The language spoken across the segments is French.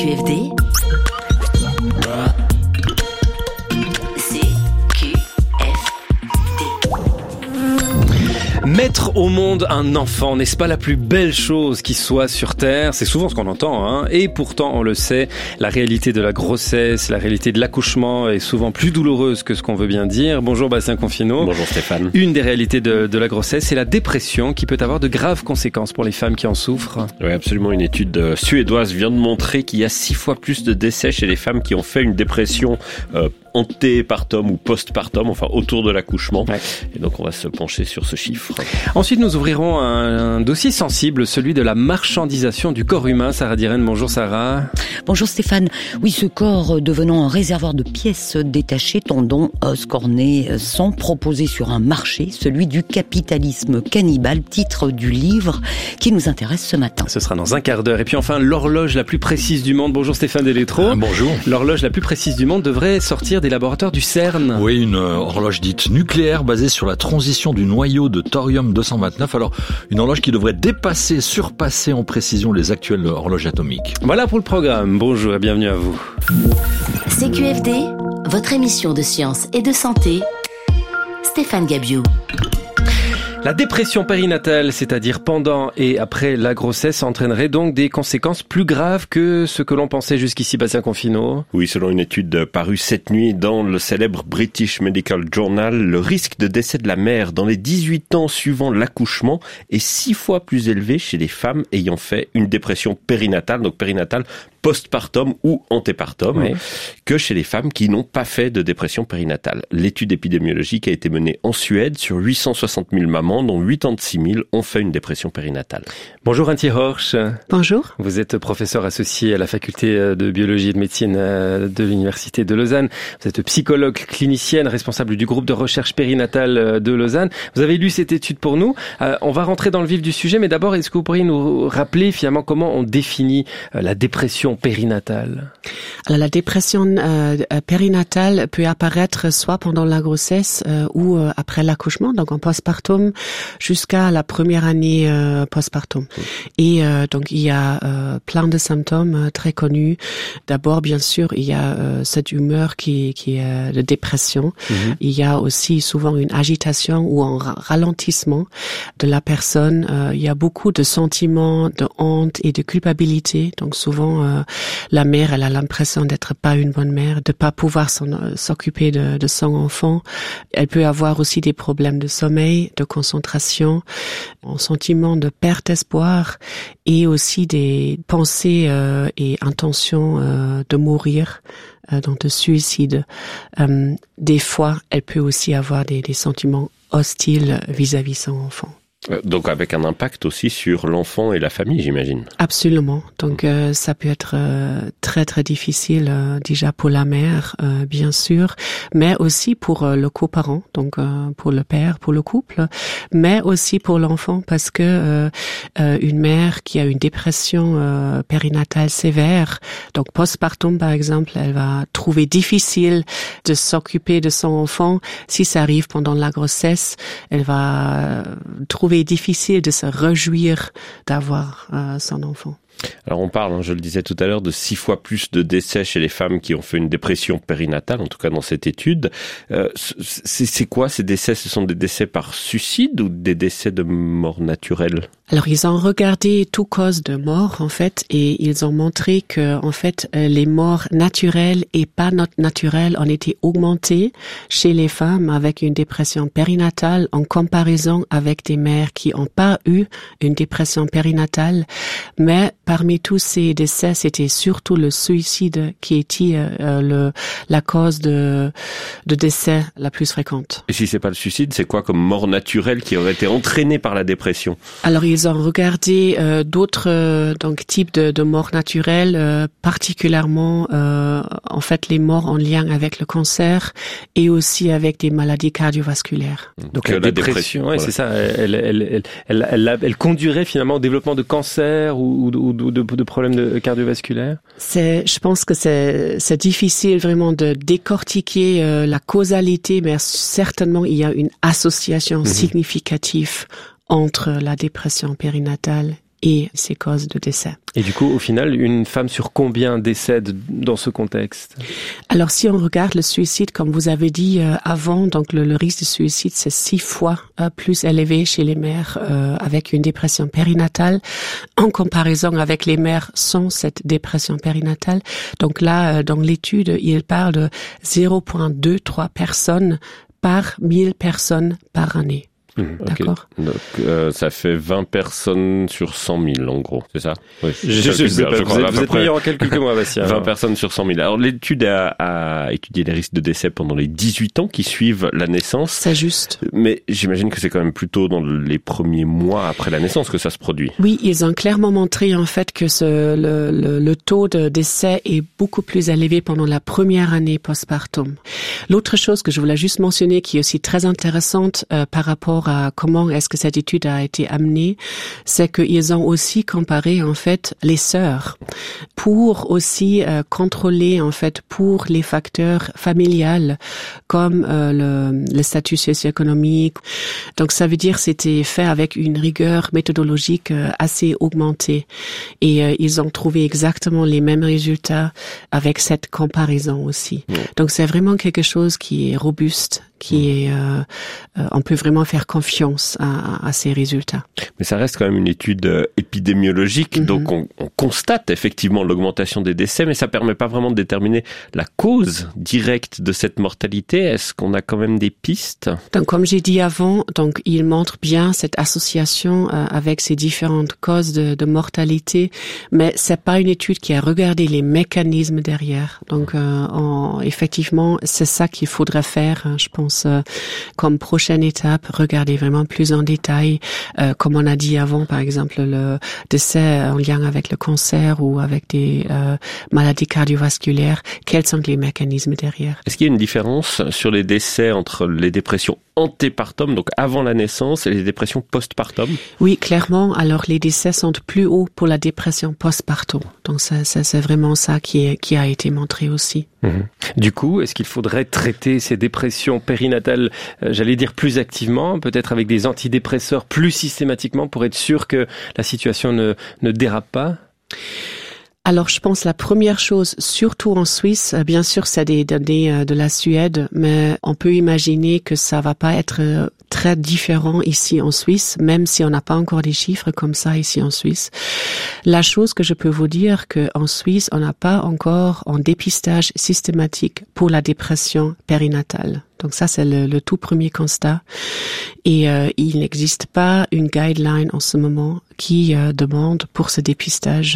CQFD. Mettre au monde un enfant, n'est-ce pas la plus belle chose qui soit sur Terre? C'est souvent ce qu'on entend, hein. Et pourtant, on le sait, la réalité de la grossesse, la réalité de l'accouchement est souvent plus douloureuse que ce qu'on veut bien dire. Bonjour Bastien Confineau. Bonjour Stéphane. Une des réalités de la grossesse, c'est la dépression qui peut avoir de graves conséquences pour les femmes qui en souffrent. Oui, absolument. Une étude suédoise vient de montrer qu'il y a 6 fois plus de décès chez les femmes qui ont fait une dépression antépartum ou postpartum, enfin autour de l'accouchement. Ouais. Et donc on va se pencher sur ce chiffre. Ensuite, nous ouvrirons un dossier sensible, celui de la marchandisation du corps humain. Sarah Diren, bonjour Sarah. Bonjour Stéphane. Oui, ce corps devenant un réservoir de pièces détachées, tendons, os, cornets, sont proposés sur un marché, celui du capitalisme cannibale, titre du livre qui nous intéresse ce matin. Ce sera dans un quart d'heure. Et puis enfin, l'horloge la plus précise du monde. Bonjour Stéphane Delétro. Bonjour. L'horloge la plus précise du monde devrait sortir des laboratoires du CERN. Oui, une horloge dite nucléaire basée sur la transition du noyau de thorium-229. Alors, une horloge qui devrait surpasser en précision les actuelles horloges atomiques. Voilà pour le programme. Bonjour et bienvenue à vous. CQFD, votre émission de science et de santé. Stéphane Gabiou. La dépression périnatale, c'est-à-dire pendant et après la grossesse, entraînerait donc des conséquences plus graves que ce que l'on pensait jusqu'ici, Bastien Confineau. Oui, selon une étude parue cette nuit dans le célèbre British Medical Journal, le risque de décès de la mère dans les 18 ans suivant l'accouchement est 6 fois plus élevé chez les femmes ayant fait une dépression périnatale, donc périnatale postpartum ou antépartum, oui, que chez les femmes qui n'ont pas fait de dépression périnatale. L'étude épidémiologique a été menée en Suède sur 860 000 mamans, dont 86 000 ont fait une dépression périnatale. Bonjour Antje Horsch. Bonjour. Vous êtes professeur associé à la faculté de biologie et de médecine de l'université de Lausanne. Vous êtes psychologue clinicienne, responsable du groupe de recherche périnatale de Lausanne. Vous avez lu cette étude pour nous. On va rentrer dans le vif du sujet, mais d'abord, est-ce que vous pourriez nous rappeler finalement comment on définit la dépression périnatale? Alors, la dépression périnatale peut apparaître soit pendant la grossesse ou après l'accouchement, donc en postpartum, jusqu'à la première année postpartum. Et donc il y a plein de symptômes très connus. D'abord, bien sûr, il y a cette humeur qui est de dépression. Il y a aussi souvent une agitation ou un ralentissement de la personne. Il y a beaucoup de sentiments de honte et de culpabilité. Donc souvent la mère, elle a l'impression d'être pas une bonne mère, de pas pouvoir s'occuper de son enfant. Elle peut avoir aussi des problèmes de sommeil, de concentration, un sentiment de perte d'espoir et aussi des pensées et intentions de mourir, donc de suicide. Des fois, elle peut aussi avoir des sentiments hostiles vis-à-vis son enfant. Donc avec un impact aussi sur l'enfant et la famille, j'imagine. Absolument. Donc ça peut être très très difficile déjà pour la mère, bien sûr, mais aussi pour le coparent, donc pour le père, pour le couple, mais aussi pour l'enfant parce que une mère qui a une dépression périnatale sévère, donc postpartum par exemple, elle va trouver difficile de s'occuper de son enfant. Si ça arrive pendant la grossesse, elle va trouver difficile de se réjouir d'avoir son enfant. Alors on parle, je le disais tout à l'heure, de 6 fois plus de décès chez les femmes qui ont fait une dépression périnatale, en tout cas dans cette étude. C'est quoi ces décès? Ce sont des décès par suicide ou des décès de mort naturelle? Alors ils ont regardé toutes causes de mort en fait et ils ont montré que en fait les morts naturelles et pas naturelles ont été augmentées chez les femmes avec une dépression périnatale en comparaison avec des mères qui n'ont pas eu une dépression périnatale, mais parmi tous ces décès, c'était surtout le suicide qui était la cause de décès la plus fréquente. Et si c'est pas le suicide, c'est quoi comme mort naturelle qui aurait été entraînée par la dépression? Alors ils ont regardé d'autres types de morts naturelles, particulièrement en fait les morts en lien avec le cancer et aussi avec des maladies cardiovasculaires. Donc la dépression, ouais, voilà. C'est ça. Elle conduirait finalement au développement de cancer ou de problèmes cardiovasculaires. Je pense que c'est difficile vraiment de décortiquer la causalité, mais certainement il y a une association significative entre la dépression périnatale et ses causes de décès. Et du coup, au final, une femme sur combien décède dans ce contexte? Alors, si on regarde le suicide, comme vous avez dit avant, donc le risque de suicide, c'est 6 fois plus élevé chez les mères avec une dépression périnatale, en comparaison avec les mères sans cette dépression périnatale. Donc là, dans l'étude, il parle de 0,23 personnes par 1000 personnes par année. D'accord. Okay. Donc ça fait 20 personnes sur 100 000 en gros, c'est ça? Oui. Je sais pas, vous êtes meilleur en calcul que moi, Bastien. 20 personnes sur 100 000. Alors l'étude a étudié les risques de décès pendant les 18 ans qui suivent la naissance. C'est juste. Mais j'imagine que c'est quand même plutôt dans les premiers mois après la naissance que ça se produit. Oui, ils ont clairement montré en fait que le taux de décès est beaucoup plus élevé pendant la première année postpartum. L'autre chose que je voulais juste mentionner qui est aussi très intéressante par rapport à comment est-ce que cette étude a été amenée, c'est qu'ils ont aussi comparé en fait les sœurs pour aussi contrôler en fait pour les facteurs familiales comme le statut socio-économique. Donc ça veut dire c'était fait avec une rigueur méthodologique assez augmentée et ils ont trouvé exactement les mêmes résultats avec cette comparaison aussi. Donc c'est vraiment quelque chose qui est robuste, qui est on peut vraiment faire confiance à ces résultats. Mais ça reste quand même une étude épidémiologique, donc on constate effectivement l'augmentation des décès, mais ça permet pas vraiment de déterminer la cause directe de cette mortalité. Est-ce qu'on a quand même des pistes? Donc comme j'ai dit avant, donc il montre bien cette association avec ces différentes causes de mortalité, mais c'est pas une étude qui a regardé les mécanismes derrière. Donc effectivement, c'est ça qu'il faudrait faire, je pense, comme prochaine étape, regarder vraiment plus en détail, comme on a dit avant, par exemple, le décès en lien avec le cancer ou avec des maladies cardiovasculaires, quels sont les mécanismes derrière? Est-ce qu'il y a une différence sur les décès entre les dépressions antépartum, donc avant la naissance, et les dépressions postpartum? Oui, clairement. Alors, les décès sont plus hauts pour la dépression postpartum. Donc, c'est vraiment ça qui a été montré aussi. Du coup, est-ce qu'il faudrait traiter ces dépressions périnatales, j'allais dire plus activement, peut-être avec des antidépresseurs plus systématiquement pour être sûr que la situation ne dérape pas? Alors, je pense la première chose, surtout en Suisse, bien sûr, c'est des données de la Suède, mais on peut imaginer que ça va pas être très différent ici en Suisse, même si on n'a pas encore des chiffres comme ça ici en Suisse. La chose que je peux vous dire que en Suisse, on n'a pas encore un dépistage systématique pour la dépression périnatale. Donc ça, c'est le tout premier constat. Et il n'existe pas une guideline en ce moment qui demande pour ce dépistage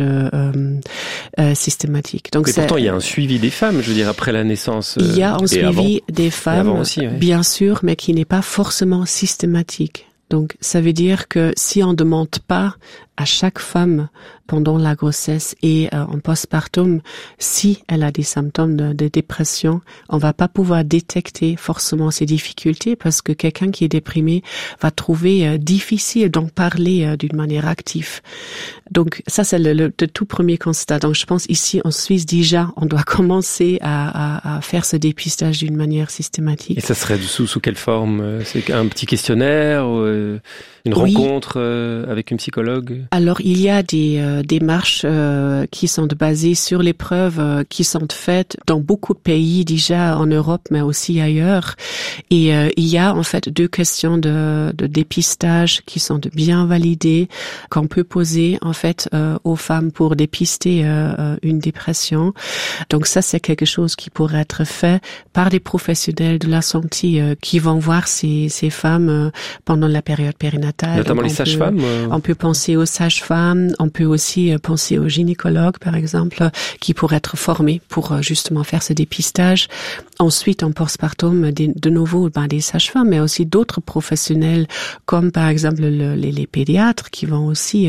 systématique. Donc pourtant, il y a un suivi des femmes, je veux dire, après la naissance. Il y a un suivi des femmes, aussi, bien sûr, mais qui n'est pas forcément systématique. Donc, ça veut dire que si on ne demande pas à chaque femme pendant la grossesse et en postpartum, si elle a des symptômes de dépression, on va pas pouvoir détecter forcément ces difficultés parce que quelqu'un qui est déprimé va trouver difficile d'en parler d'une manière active. Donc ça, c'est le tout premier constat. Donc je pense ici en Suisse déjà, on doit commencer à faire ce dépistage d'une manière systématique. Et ça serait sous quelle forme? C'est un petit questionnaire ou une rencontre avec une psychologue? Alors il y a des démarches qui sont basées sur les preuves qui sont faites dans beaucoup de pays déjà en Europe mais aussi ailleurs. Et il y a en fait 2 questions de dépistage qui sont bien validées qu'on peut poser en fait aux femmes pour dépister une dépression. Donc ça c'est quelque chose qui pourrait être fait par des professionnels de la santé qui vont voir ces femmes pendant la période périnatale. Notamment les sages-femmes. On peut penser aux sages-femmes, on peut aussi penser aux gynécologues par exemple qui pourraient être formés pour justement faire ce dépistage. Ensuite en postpartum de nouveau des sages-femmes mais aussi d'autres professionnels comme par exemple les pédiatres qui vont aussi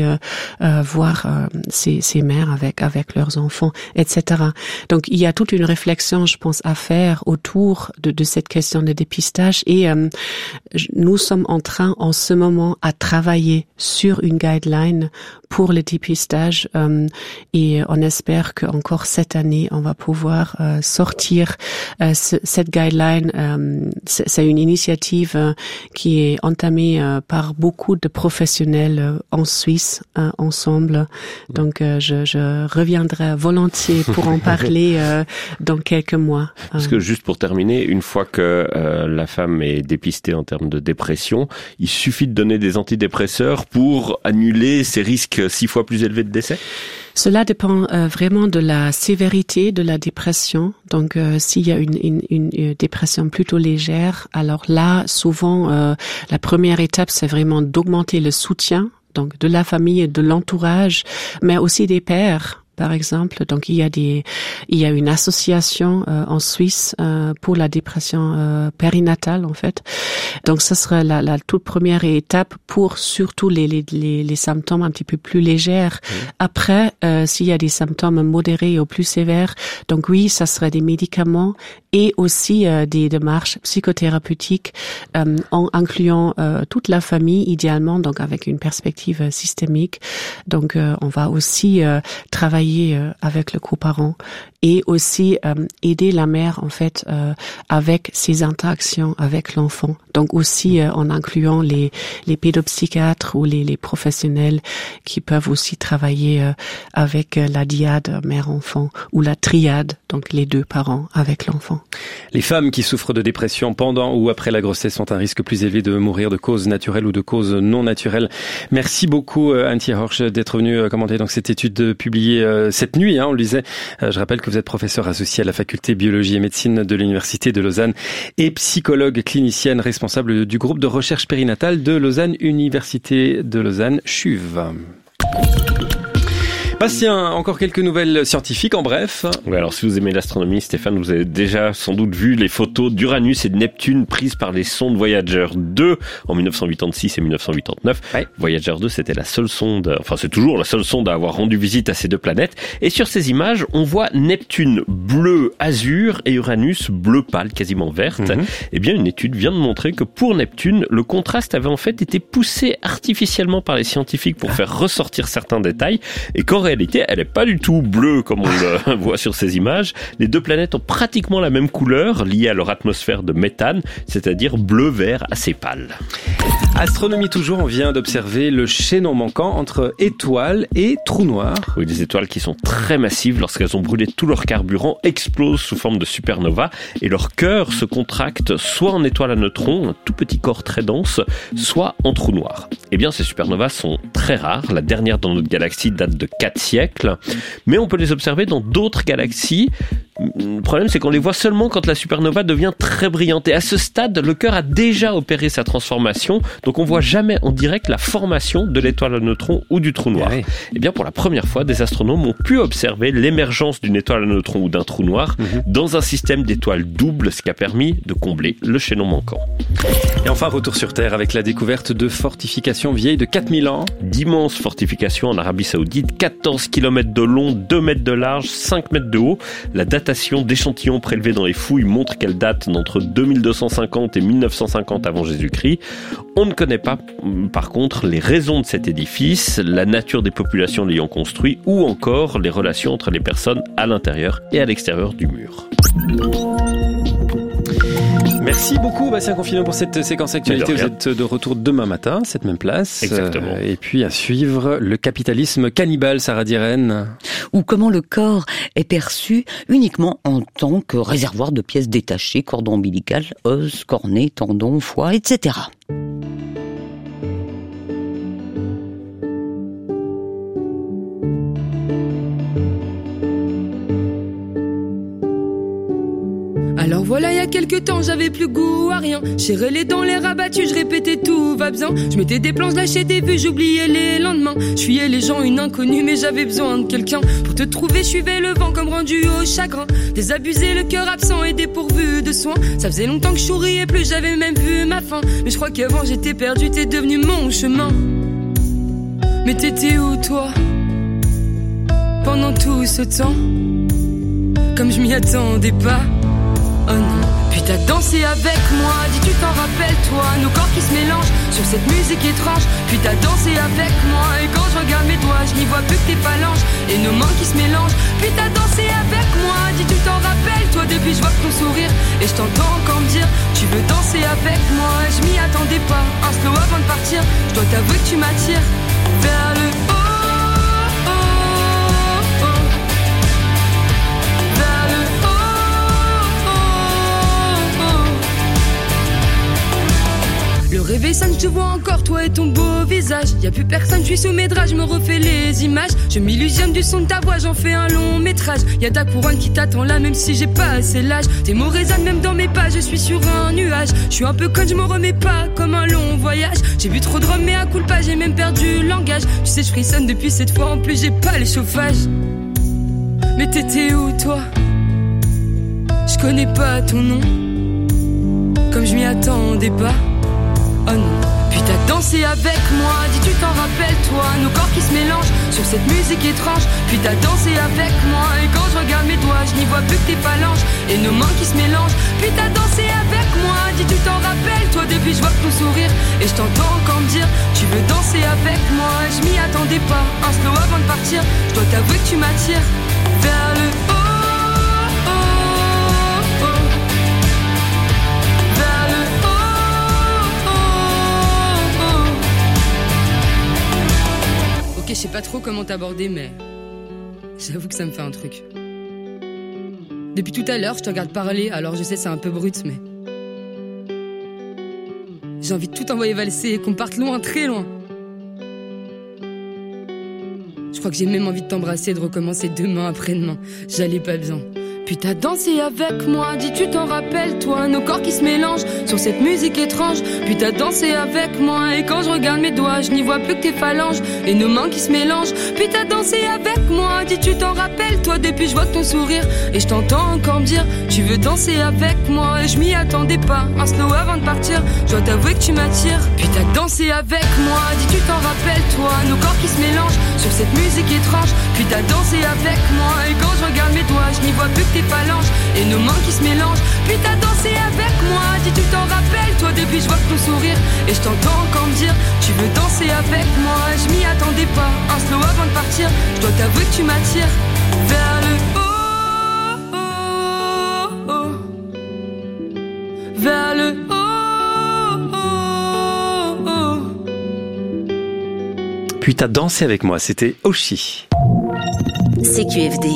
voir ces mères avec leurs enfants, etc. Donc il y a toute une réflexion je pense à faire autour de cette question de dépistage et nous sommes en train en ce moment à travailler sur une guideline guideline pour le dépistage et on espère qu'encore cette année, on va pouvoir sortir cette guideline. C'est une initiative qui est entamée par beaucoup de professionnels en Suisse ensemble. Donc je reviendrai volontiers pour en parler dans quelques mois. Parce que juste pour terminer, une fois que la femme est dépistée en termes de dépression, il suffit de donner des antidépresseurs pour annuler ces risques 6 fois plus élevés de décès? Cela dépend vraiment de la sévérité de la dépression. Donc, s'il y a une dépression plutôt légère, alors là, souvent, la première étape, c'est vraiment d'augmenter le soutien, donc de la famille et de l'entourage, mais aussi des pairs. Par exemple, donc il y a une association en Suisse pour la dépression périnatale en fait. Donc ça sera la toute première étape pour surtout les symptômes un petit peu plus légers. Après, s'il y a des symptômes modérés ou plus sévères, donc oui, ça serait des médicaments et aussi des démarches psychothérapeutiques en incluant toute la famille idéalement, donc avec une perspective systémique. Donc on va aussi travailler avec le coparent et aussi aider la mère en fait avec ses interactions avec l'enfant. Donc aussi en incluant les pédopsychiatres ou les professionnels qui peuvent aussi travailler avec la dyade mère-enfant ou la triade, donc les deux parents avec l'enfant. Les femmes qui souffrent de dépression pendant ou après la grossesse ont un risque plus élevé de mourir de causes naturelles ou de causes non naturelles. Merci beaucoup Antje Horsch d'être venue commenter donc cette étude publiée cette nuit, on le disait. Je rappelle que vous êtes professeur associé à la faculté biologie et médecine de l'Université de Lausanne et psychologue clinicienne responsable du groupe de recherche périnatale de Lausanne, Université de Lausanne, CHUV. Bastien, encore quelques nouvelles scientifiques en bref. Oui, alors si vous aimez l'astronomie, Stéphane, vous avez déjà sans doute vu les photos d'Uranus et de Neptune prises par les sondes Voyager 2 en 1986 et 1989. Ouais. Voyager 2, c'était la seule sonde, enfin c'est toujours la seule sonde à avoir rendu visite à ces deux planètes. Et sur ces images, on voit Neptune bleu azur et Uranus bleu pâle, quasiment verte. Eh bien, une étude vient de montrer que pour Neptune, le contraste avait en fait été poussé artificiellement par les scientifiques pour faire ressortir certains détails et qu'en réalité, elle n'est pas du tout bleue comme on le voit sur ces images. Les deux planètes ont pratiquement la même couleur liée à leur atmosphère de méthane, c'est-à-dire bleu-vert assez pâle. Astronomie toujours, on vient d'observer le chaînon manquant entre étoiles et trous noirs. Oui, des étoiles qui sont très massives lorsqu'elles ont brûlé tout leur carburant, explosent sous forme de supernova et leur cœur se contracte soit en étoile à neutrons, un tout petit corps très dense, soit en trous noirs. Eh bien, ces supernovas sont très rares. La dernière dans notre galaxie date de 4 siècles, mais on peut les observer dans d'autres galaxies. Le problème, c'est qu'on les voit seulement quand la supernova devient très brillante. Et à ce stade, le cœur a déjà opéré sa transformation, donc on voit jamais en direct la formation de l'étoile à neutrons ou du trou noir. Et bien, pour la première fois, des astronomes ont pu observer l'émergence d'une étoile à neutrons ou d'un trou noir dans un système d'étoiles doubles, ce qui a permis de combler le chaînon manquant. Et enfin, retour sur Terre avec la découverte de fortifications vieilles de 4000 ans. D'immenses fortifications en Arabie Saoudite, 14 km de long, 2 mètres de large, 5 mètres de haut. La datation d'échantillons prélevés dans les fouilles montre qu'elle date d'entre 2250 et 1950 avant Jésus-Christ. On ne connaît pas, par contre, les raisons de cet édifice, la nature des populations l'ayant construit ou encore les relations entre les personnes à l'intérieur et à l'extérieur du mur. Merci beaucoup Bastien Confinement pour cette séquence actualité. Vous êtes de retour demain matin, cette même place. Exactement. Et puis à suivre, le capitalisme cannibale, Sarah Diren. Ou comment le corps est perçu uniquement en tant que réservoir de pièces détachées, cordon ombilical, os, cornée, tendons, foie, etc. Alors voilà, il y a quelques temps, j'avais plus goût à rien. Serré les dents, les rabattus, je répétais tout va bien. Je mettais des plans, je lâchais des vues, j'oubliais les lendemains. Je fuyais les gens, une inconnue, mais j'avais besoin de quelqu'un. Pour te trouver, je suivais le vent comme rendu au chagrin. Désabusé, le cœur absent et dépourvu de soins. Ça faisait longtemps que je souriais plus, j'avais même vu ma fin. Mais je crois qu'avant j'étais perdu, t'es devenu mon chemin. Mais t'étais où toi, pendant tout ce temps? Comme je m'y attendais pas. Oh non, Puis t'as dansé avec moi, dis tu t'en rappelles toi, nos corps qui se mélangent sur cette musique étrange. Puis t'as dansé avec moi, et quand je regarde mes doigts, je n'y vois plus que tes phalanges et nos mains qui se mélangent. Puis t'as dansé avec moi, dis tu t'en rappelles toi, depuis je vois ton sourire et je t'entends encore me dire tu veux danser avec moi. Je m'y attendais pas, un slow avant de partir, je dois t'avouer que tu m'attires vers le haut. Le réveil sonne, je te vois encore, toi et ton beau visage. Y'a plus personne, je suis sous mes draps, je me refais les images. Je m'illusionne du son de ta voix, j'en fais un long métrage. Y'a ta couronne qui t'attend là, même si j'ai pas assez l'âge. Tes mots résonnent même dans mes pas, je suis sur un nuage. Je suis un peu conne, je me remets pas, comme un long voyage. J'ai bu trop de rhum, mais à coup pas, j'ai même perdu le langage. Tu sais, je frissonne depuis cette fois, en plus j'ai pas les chauffages. Mais t'étais où toi? Je connais pas ton nom, comme je m'y attendais pas. Oh non. Puis t'as dansé avec moi, dis tu t'en rappelles toi, nos corps qui se mélangent sur cette musique étrange. Puis t'as dansé avec moi, et quand je regarde mes doigts, je n'y vois plus que tes phalanges et nos mains qui se mélangent. Puis t'as dansé avec moi, dis tu t'en rappelles toi, depuis je vois ton sourire et je t'entends encore me dire tu veux danser avec moi. Je m'y attendais pas, un slow avant de partir, je dois t'avouer que tu m'attires vers le haut. Je sais pas trop comment t'aborder, mais j'avoue que ça me fait un truc. Depuis tout à l'heure, je te regarde parler, alors je sais c'est un peu brut, mais j'ai envie de tout envoyer valser et qu'on parte loin, très loin. Je crois que j'ai même envie de t'embrasser et de recommencer demain après-demain. J'allais pas bien. Puis t'as dansé avec moi, dis tu t'en rappelles toi, nos corps qui se mélangent sur cette musique étrange. Puis t'as dansé avec moi, et quand je regarde mes doigts, je n'y vois plus que tes phalanges et nos mains qui se mélangent. Puis t'as dansé avec moi, dis tu t'en rappelles toi, depuis je vois ton sourire et je t'entends encore me dire tu veux danser avec moi. Et je m'y attendais pas, un slow avant de partir, je dois t'avouer que tu m'attires. Puis t'as dansé avec moi, dis tu t'en rappelles toi, nos corps qui se mélangent sur cette musique étrange. Puis t'as dansé avec moi, et quand je regarde mes doigts, je n'y vois plus que tes phalanges et nos mains qui se mélangent. Puis t'as dansé avec moi, dis tu t'en rappelles toi, depuis je vois ton sourire et je t'entends encore me dire tu veux danser avec moi. Je m'y attendais pas, un slow avant de partir, je dois t'avouer que tu m'attires vers le haut, vers le haut. Puis t'as dansé avec moi, c'était Oshi. CQFD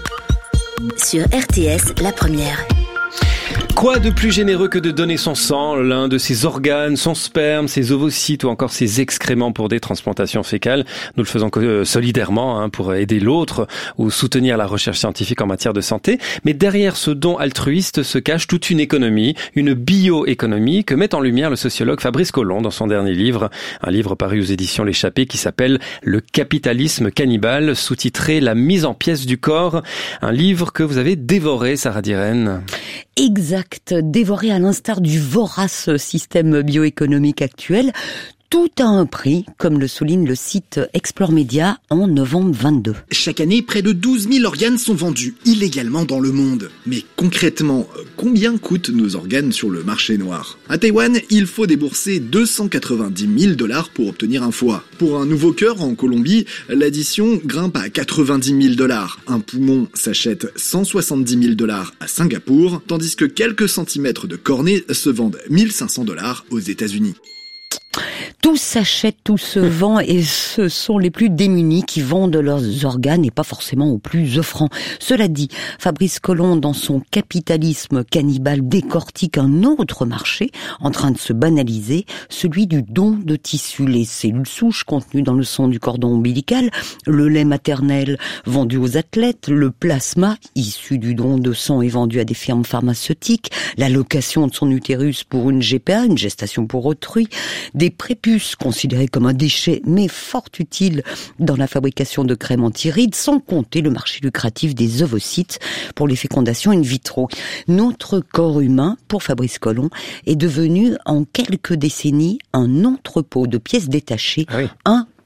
sur RTS, la première. Quoi de plus généreux que de donner son sang, l'un de ses organes, son sperme, ses ovocytes ou encore ses excréments pour des transplantations fécales. Nous le faisons solidairement pour aider l'autre ou soutenir la recherche scientifique en matière de santé. Mais derrière ce don altruiste se cache toute une économie, une bioéconomie que met en lumière le sociologue Fabrice Colomb dans son dernier livre. Un livre paru aux éditions L'Échappée qui s'appelle « Le capitalisme cannibale », sous-titré « La mise en pièces du corps ». Un livre que vous avez dévoré, Sarah Diren. Exact, dévoré à l'instar du vorace système bioéconomique actuel. Tout a un prix, comme le souligne le site Explore Média en novembre 22. Chaque année, près de 12 000 organes sont vendus illégalement dans le monde. Mais concrètement, combien coûtent nos organes sur le marché noir? À Taïwan, il faut débourser 290 000 $ pour obtenir un foie. Pour un nouveau cœur en Colombie, l'addition grimpe à 90 000 $. Un poumon s'achète 170 000 $ à Singapour, tandis que quelques centimètres de cornée se vendent 1 500 $ aux États-Unis. Tout s'achète, tout se vend, et ce sont les plus démunis qui vendent leurs organes et pas forcément aux plus offrants. Cela dit, Fabrice Colomb, dans son capitalisme cannibale, décortique un autre marché en train de se banaliser, celui du don de tissus, les cellules souches contenues dans le sang du cordon ombilical, le lait maternel vendu aux athlètes, le plasma issu du don de sang et vendu à des firmes pharmaceutiques, la location de son utérus pour une GPA, une gestation pour autrui, des prépuces considérées comme un déchet mais fort utile dans la fabrication de crèmes anti-rides, sans compter le marché lucratif des ovocytes pour les fécondations in vitro. Notre corps humain, pour Fabrice Colomb, est devenu en quelques décennies un entrepôt de pièces détachées, un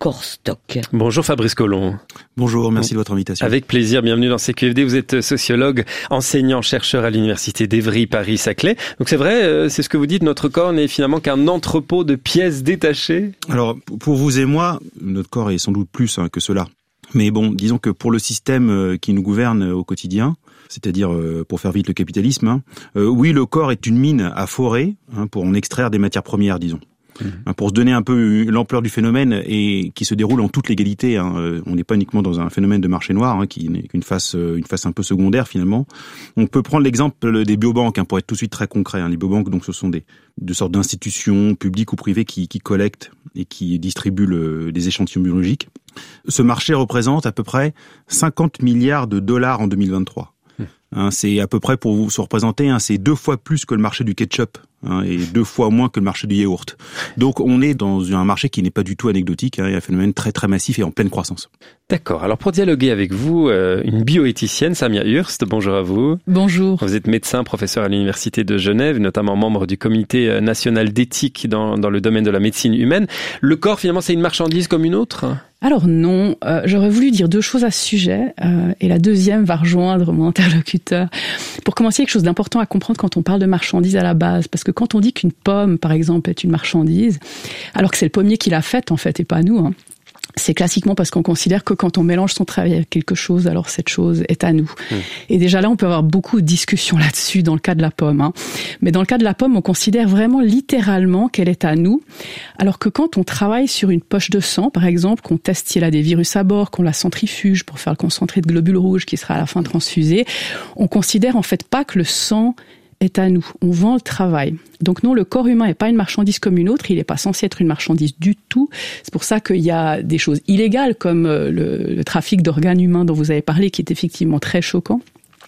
corps stock. Bonjour Fabrice Collomb. Bonjour, merci de votre invitation. Avec plaisir, bienvenue dans CQFD. Vous êtes sociologue, enseignant, chercheur à l'université d'Evry, Paris-Saclay. Donc c'est vrai, c'est ce que vous dites, notre corps n'est finalement qu'un entrepôt de pièces détachées. Alors, pour vous et moi, notre corps est sans doute plus que cela. Mais bon, disons que pour le système qui nous gouverne au quotidien, c'est-à-dire, pour faire vite, le capitalisme, oui, le corps est une mine à forer pour en extraire des matières premières, disons. Pour se donner un peu l'ampleur du phénomène et qui se déroule en toute légalité. On n'est pas uniquement dans un phénomène de marché noir qui n'est qu'une face un peu secondaire finalement. On peut prendre l'exemple des biobanques pour être tout de suite très concret. Les biobanques, donc, ce sont des sortes d'institutions publiques ou privées qui collectent et qui distribuent des échantillons biologiques. Ce marché représente à peu près 50 milliards de dollars en 2023. C'est à peu près, pour vous se représenter, c'est 2 fois plus que le marché du ketchup et 2 fois moins que le marché du yaourt. Donc on est dans un marché qui n'est pas du tout anecdotique, et un phénomène très très massif et en pleine croissance. D'accord. Alors pour dialoguer avec vous, une bioéthicienne, Samia Hurst, bonjour à vous. Bonjour. Vous êtes médecin, professeur à l'Université de Genève, notamment membre du comité national d'éthique dans le domaine de la médecine humaine. Le corps, finalement, c'est une marchandise comme une autre ? Alors non, j'aurais voulu dire 2 choses à ce sujet, et la deuxième va rejoindre mon interlocuteur. Pour commencer, quelque chose d'important à comprendre quand on parle de marchandise à la base, parce que quand on dit qu'une pomme, par exemple, est une marchandise, alors que c'est le pommier qui l'a faite, en fait, et pas nous, c'est classiquement parce qu'on considère que quand on mélange son travail avec quelque chose, alors cette chose est à nous. Et déjà là, on peut avoir beaucoup de discussions là-dessus dans le cas de la pomme. Mais dans le cas de la pomme, on considère vraiment littéralement qu'elle est à nous. Alors que quand on travaille sur une poche de sang, par exemple, qu'on teste si elle a des virus à bord, qu'on la centrifuge pour faire le concentré de globules rouges qui sera à la fin transfusé, on considère en fait pas que le sang est à nous. On vend le travail. Donc non, le corps humain n'est pas une marchandise comme une autre. Il n'est pas censé être une marchandise du tout. C'est pour ça qu'il y a des choses illégales comme le trafic d'organes humains dont vous avez parlé, qui est effectivement très choquant.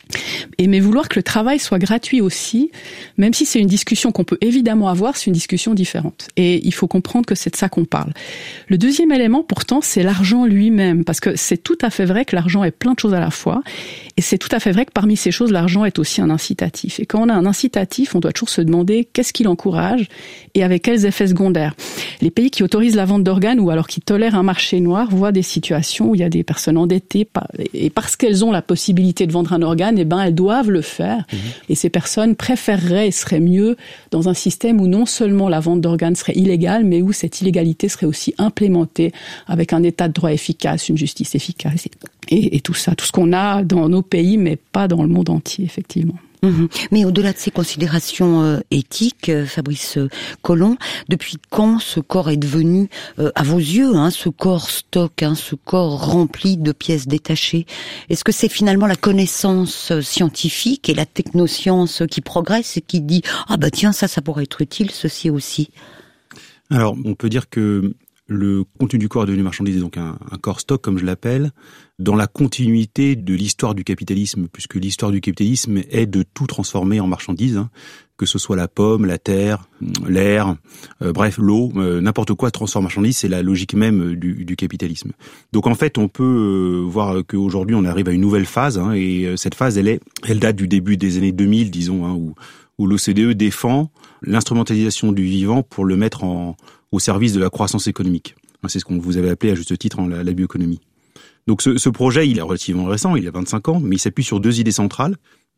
Mais vouloir que le travail soit gratuit aussi, même si c'est une discussion qu'on peut évidemment avoir, c'est une discussion différente. Et il faut comprendre que c'est de ça qu'on parle. Le deuxième élément, pourtant, c'est l'argent lui-même. Parce que c'est tout à fait vrai que l'argent est plein de choses à la fois. Et c'est tout à fait vrai que parmi ces choses, l'argent est aussi un incitatif. Et quand on a un incitatif, on doit toujours se demander qu'est-ce qui l'encourage et avec quels effets secondaires. Les pays qui autorisent la vente d'organes ou alors qui tolèrent un marché noir voient des situations où il y a des personnes endettées et parce qu'elles ont la possibilité de vendre un organe, elles doivent le faire. Et ces personnes préféreraient et seraient mieux dans un système où non seulement la vente d'organes serait illégale, mais où cette illégalité serait aussi implémentée avec un état de droit efficace, une justice efficace et tout ça, tout ce qu'on a dans nos pays, mais pas dans le monde entier, effectivement. Mais au-delà de ces considérations éthiques, Fabrice Collomb, depuis quand ce corps est devenu, à vos yeux, ce corps stock, ce corps rempli de pièces détachées? Est-ce que c'est finalement la connaissance scientifique et la technoscience qui progresse et qui dit « Ah bah tiens, ça pourrait être utile, ceci aussi ». Alors, on peut dire que le contenu du corps est devenu marchandise, donc un corps stock, comme je l'appelle, dans la continuité de l'histoire du capitalisme, puisque l'histoire du capitalisme est de tout transformer en marchandise, que ce soit la pomme, la terre, l'air, bref, l'eau, n'importe quoi transforme en marchandise, c'est la logique même du capitalisme. Donc en fait, on peut voir qu'aujourd'hui, on arrive à une nouvelle phase, et cette phase, elle date du début des années 2000, disons, où l'OCDE défend l'instrumentalisation du vivant pour le mettre au service de la croissance économique. C'est ce qu'on vous avait appelé à juste titre la bioéconomie. Donc ce projet, il est relativement récent, il a 25 ans, mais il s'appuie sur 2 idées centrales.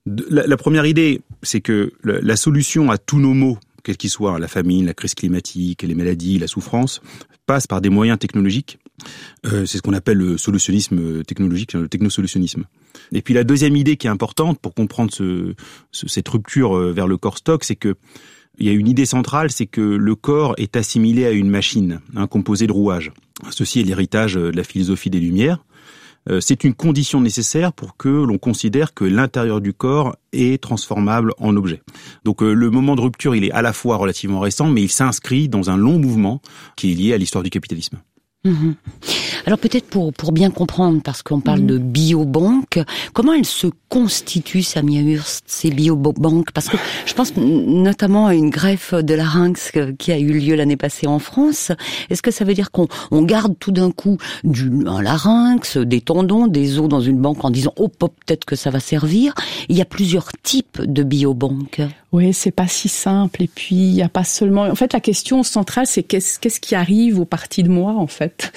La première idée, c'est que la solution à tous nos maux, quels qu'ils soient, la famine, la crise climatique, les maladies, la souffrance, passe par des moyens technologiques. C'est ce qu'on appelle le solutionnisme technologique, le technosolutionnisme. Et puis la deuxième idée qui est importante pour comprendre cette rupture vers le corps stock, c'est que il y a une idée centrale, c'est que le corps est assimilé à une machine, composée de rouages. Ceci est l'héritage de la philosophie des Lumières. C'est une condition nécessaire pour que l'on considère que l'intérieur du corps est transformable en objet. Donc le moment de rupture, il est à la fois relativement récent, mais il s'inscrit dans un long mouvement qui est lié à l'histoire du capitalisme. Alors peut-être pour bien comprendre, parce qu'on parle de biobanques, comment elles se constituent, Samia Hurst, ces biobanques? Parce que je pense notamment à une greffe de larynx qui a eu lieu l'année passée en France. Est-ce que ça veut dire qu'on garde tout d'un coup un larynx, des tendons, des os dans une banque en disant « Oh, peut-être que ça va servir ». Il y a plusieurs types de biobanques. Oui, c'est pas si simple. Et puis, il y a pas seulement... En fait, la question centrale, c'est qu'est-ce qui arrive aux parties de moi, en fait. fait.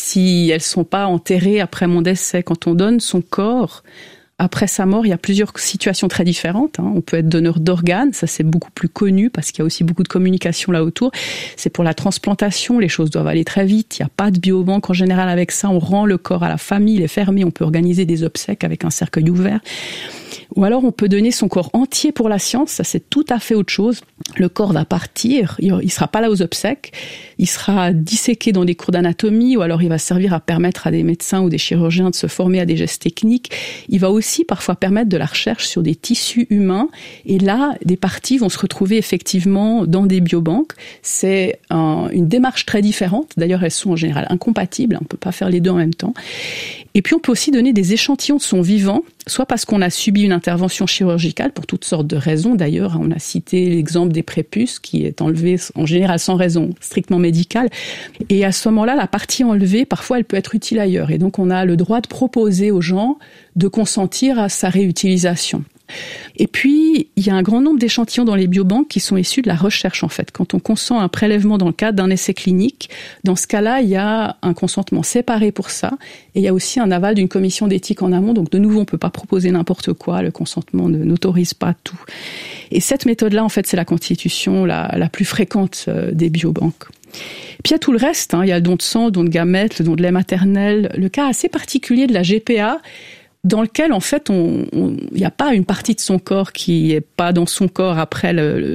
Si elles sont pas enterrées après mon décès, quand on donne son corps, après sa mort, il y a plusieurs situations très différentes. On peut être donneur d'organes, ça c'est beaucoup plus connu parce qu'il y a aussi beaucoup de communication là autour. C'est pour la transplantation, les choses doivent aller très vite. Il n'y a pas de biobanque en général avec ça. On rend le corps à la famille, il est fermé. On peut organiser des obsèques avec un cercueil ouvert. Ou alors on peut donner son corps entier pour la science, ça c'est tout à fait autre chose. Le corps va partir, il sera pas là aux obsèques, il sera disséqué dans des cours d'anatomie, ou alors il va servir à permettre à des médecins ou des chirurgiens de se former à des gestes techniques. Il va aussi parfois permettre de la recherche sur des tissus humains, et là des parties vont se retrouver effectivement dans des biobanques. C'est une démarche très différente, d'ailleurs elles sont en général incompatibles, on peut pas faire les deux en même temps. Et puis on peut aussi donner des échantillons de son vivant, soit parce qu'on a subi une intervention chirurgicale pour toutes sortes de raisons. D'ailleurs, on a cité l'exemple des prépuces qui est enlevé en général sans raison strictement médicale. Et à ce moment-là, la partie enlevée, parfois, elle peut être utile ailleurs. Et donc, on a le droit de proposer aux gens de consentir à sa réutilisation. Et puis, il y a un grand nombre d'échantillons dans les biobanques qui sont issus de la recherche, en fait. Quand on consent un prélèvement dans le cadre d'un essai clinique, dans ce cas-là, il y a un consentement séparé pour ça, et il y a aussi un aval d'une commission d'éthique en amont. Donc, de nouveau, on peut pas proposer n'importe quoi. Le consentement n'autorise pas tout. Et cette méthode-là, en fait, c'est la constitution la plus fréquente des biobanques. Puis il y a tout le reste. Il y a le don de sang, le don de gamètes, le don de lait maternel. Le cas assez particulier de la GPA, dans lequel, en fait, il n'y a pas une partie de son corps qui est pas dans son corps après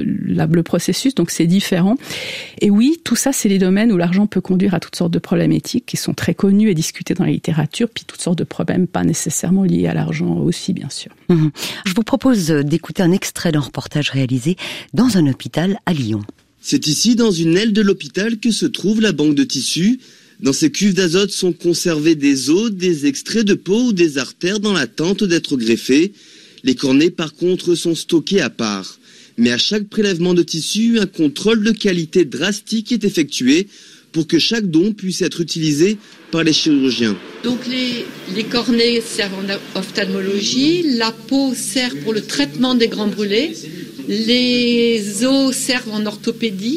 le processus, donc c'est différent. Et oui, tout ça, c'est les domaines où l'argent peut conduire à toutes sortes de problèmes éthiques qui sont très connus et discutés dans la littérature, puis toutes sortes de problèmes pas nécessairement liés à l'argent aussi, bien sûr. Je vous propose d'écouter un extrait d'un reportage réalisé dans un hôpital à Lyon. C'est ici, dans une aile de l'hôpital, que se trouve la banque de tissus. Dans ces cuves d'azote sont conservés des os, des extraits de peau ou des artères dans l'attente d'être greffés. Les cornets, par contre, sont stockés à part. Mais à chaque prélèvement de tissu, un contrôle de qualité drastique est effectué pour que chaque don puisse être utilisé par les chirurgiens. Donc les cornets servent en ophtalmologie, la peau sert pour le traitement des grands brûlés, les os servent en orthopédie,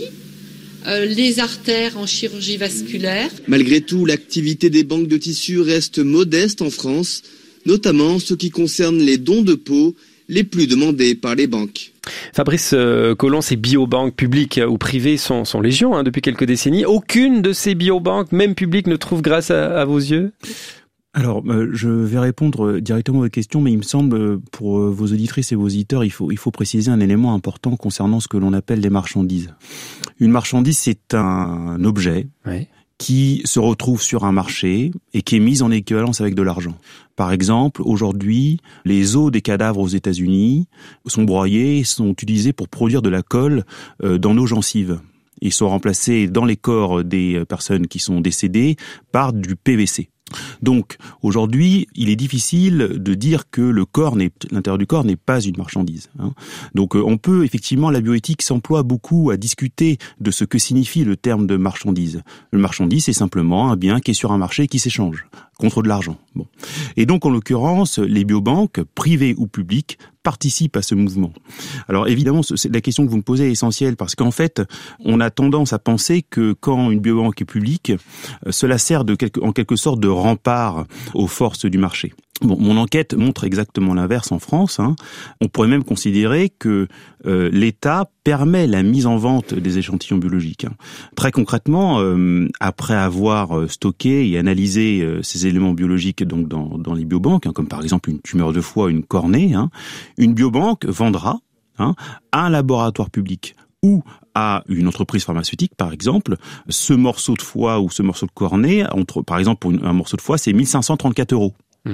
les artères en chirurgie vasculaire. Malgré tout, l'activité des banques de tissus reste modeste en France, notamment en ce qui concerne les dons de peau les plus demandés par les banques. Fabrice Collomb, ces biobanques publiques ou privées sont légion depuis quelques décennies. Aucune de ces biobanques, même publiques, ne trouve grâce à vos yeux ? Alors, je vais répondre directement à votre question, mais il me semble, pour vos auditrices et vos auditeurs, il faut préciser un élément important concernant ce que l'on appelle les marchandises. Une marchandise, c'est un objet qui se retrouve sur un marché et qui est mis en équivalence avec de l'argent. Par exemple, aujourd'hui, les os des cadavres aux États-Unis sont broyés et sont utilisés pour produire de la colle dans nos gencives. Ils sont remplacés dans les corps des personnes qui sont décédées par du PVC. Donc, aujourd'hui, il est difficile de dire que l'intérieur du corps n'est pas une marchandise. Donc, on peut, effectivement, la bioéthique s'emploie beaucoup à discuter de ce que signifie le terme de marchandise. Le marchandise, c'est simplement un bien qui est sur un marché et qui s'échange contre de l'argent. Bon. Et donc, en l'occurrence, les biobanques, privées ou publiques, participent à ce mouvement. Alors, évidemment, la question que vous me posez est essentielle parce qu'en fait, on a tendance à penser que quand une biobanque est publique, cela sert en quelque sorte de rempart aux forces du marché. Bon, mon enquête montre exactement l'inverse en France. On pourrait même considérer que l'État permet la mise en vente des échantillons biologiques. Très concrètement, après avoir stocké et analysé ces éléments biologiques donc dans les biobanques, comme par exemple une tumeur de foie, une cornée, une biobanque vendra à un laboratoire public ou à une entreprise pharmaceutique, par exemple, ce morceau de foie ou ce morceau de cornée, par exemple, pour un morceau de foie, c'est 1534 €.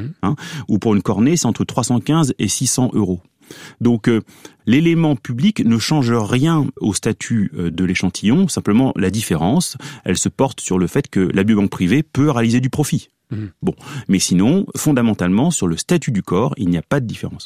Ou pour une cornée, c'est entre 315 et 600 €. Donc, l'élément public ne change rien au statut de l'échantillon, simplement la différence, elle se porte sur le fait que la biobanque privée peut réaliser du profit. Bon, mais sinon, fondamentalement, sur le statut du corps, il n'y a pas de différence.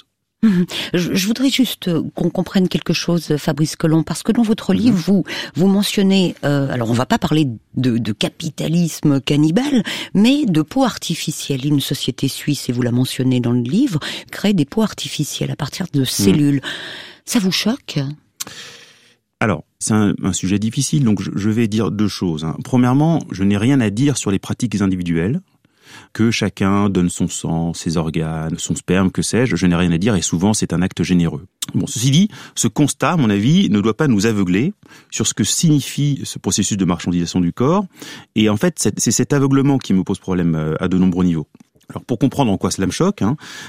Je voudrais juste qu'on comprenne quelque chose, Fabrice Collomb, parce que dans votre livre, vous mentionnez, alors on va pas parler de capitalisme cannibale, mais de peau artificielle. Une société suisse, et vous la mentionnez dans le livre, crée des peaux artificielles à partir de cellules. Ça vous choque ? Alors, c'est un sujet difficile, donc je vais dire deux choses. Premièrement, je n'ai rien à dire sur les pratiques individuelles, que chacun donne son sang, ses organes, son sperme, que sais-je, je n'ai rien à dire et souvent c'est un acte généreux. Bon, ceci dit, ce constat, à mon avis, ne doit pas nous aveugler sur ce que signifie ce processus de marchandisation du corps. Et en fait, c'est cet aveuglement qui me pose problème à de nombreux niveaux. Alors pour comprendre en quoi cela me choque,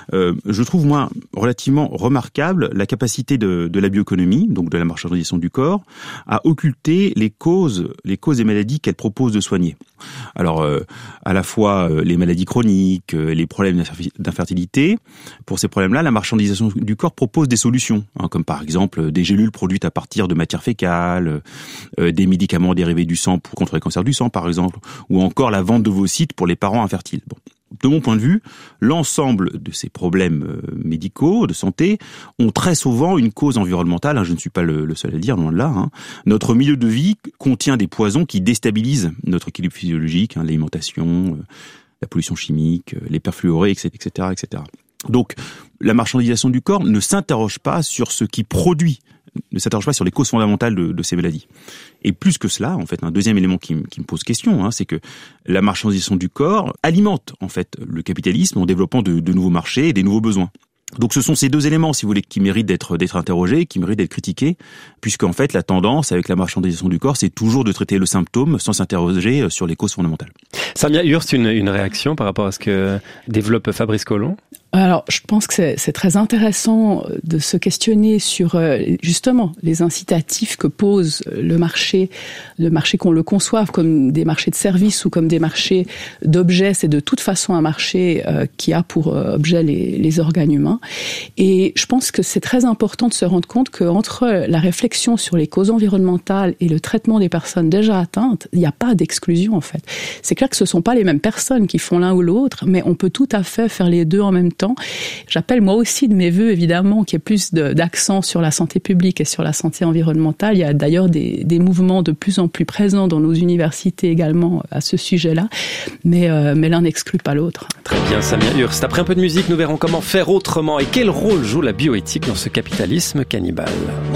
je trouve moi relativement remarquable la capacité de la bioéconomie, donc de la marchandisation du corps, à occulter les causes des maladies qu'elle propose de soigner. Alors à la fois les maladies chroniques, les problèmes d'infertilité. Pour ces problèmes-là, la marchandisation du corps propose des solutions, comme par exemple des gélules produites à partir de matières fécales, des médicaments dérivés du sang contre les cancers du sang par exemple, ou encore la vente d'ovocytes pour les parents infertiles. Bon. De mon point de vue, l'ensemble de ces problèmes médicaux, de santé, ont très souvent une cause environnementale. Je ne suis pas le seul à le dire, loin de là. Notre milieu de vie contient des poisons qui déstabilisent notre équilibre physiologique, l'alimentation, la pollution chimique, les perfluorés, etc., etc. Donc, la marchandisation du corps ne s'interroge pas sur ce qui produit, ne s'interroge pas sur les causes fondamentales de ces maladies. Et plus que cela, en fait, un deuxième élément qui me pose question, c'est que la marchandisation du corps alimente, en fait, le capitalisme en développant de nouveaux marchés et des nouveaux besoins. Donc ce sont ces deux éléments, si vous voulez, qui méritent d'être interrogés, qui méritent d'être critiqués, puisqu'en fait, la tendance avec la marchandisation du corps, c'est toujours de traiter le symptôme sans s'interroger sur les causes fondamentales. Samia Hurst, une réaction par rapport à ce que développe Fabrice Collomb ? Alors, je pense que c'est très intéressant de se questionner sur justement les incitatifs que pose le marché qu'on le conçoive comme des marchés de services ou comme des marchés d'objets. C'est de toute façon un marché qui a pour objet les organes humains. Et je pense que c'est très important de se rendre compte qu'entre la réflexion sur les causes environnementales et le traitement des personnes déjà atteintes, il n'y a pas d'exclusion en fait. C'est clair que ce ne sont pas les mêmes personnes qui font l'un ou l'autre, mais on peut tout à fait faire les deux en même temps. J'appelle moi aussi de mes vœux, évidemment, qu'il y ait plus d'accent sur la santé publique et sur la santé environnementale. Il y a d'ailleurs des mouvements de plus en plus présents dans nos universités également à ce sujet-là, mais l'un n'exclut pas l'autre. Très bien, Samia Hurst. Après un peu de musique, nous verrons comment faire autrement et quel rôle joue la bioéthique dans ce capitalisme cannibale.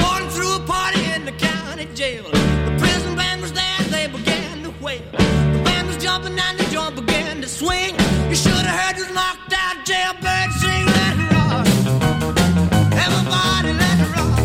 Jailbird sing, let it rock. Everybody let it rock.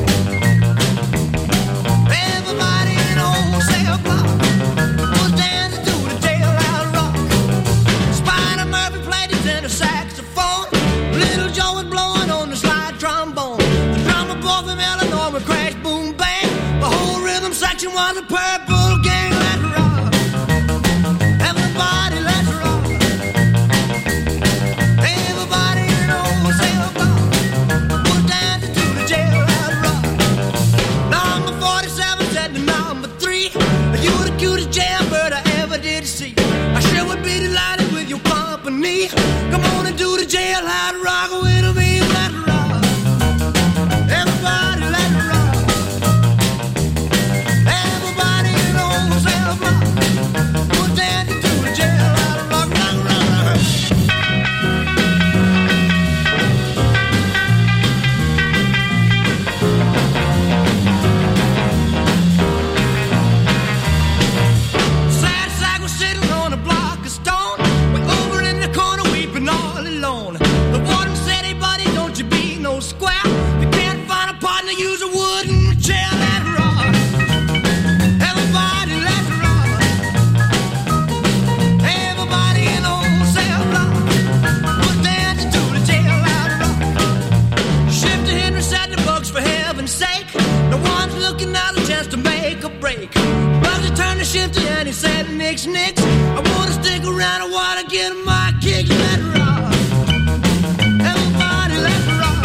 Everybody in the wholesale block was dancing to the jailhouse rock. Spider Murphy played his tenor saxophone. Little Joe was blowing on the slide trombone. The drummer boy from Illinois would crash, boom, bang. The whole rhythm section was a purple gang. Let it rock. Everybody let it rock. Come on and do the jailhouse rock with me, let it rock. Everybody let it rock. Everybody in the wholesale block was dancing to the jailhouse rock, rock, rock, rock. Sad sack was sitting on a block of stone. Square. You can't find a partner, use a wooden chair, let it rock. Everybody let it rock. Everybody in the wholesale block was dancing to the jailhouse rock. Shifter Henry said the books for heaven's sake. No one's looking out a chance to make a break. Bugsy turned to Shifter and he said, Nix, Nix, I wanna stick around, I wanna get my kicks, let it rock. Everybody let it rock.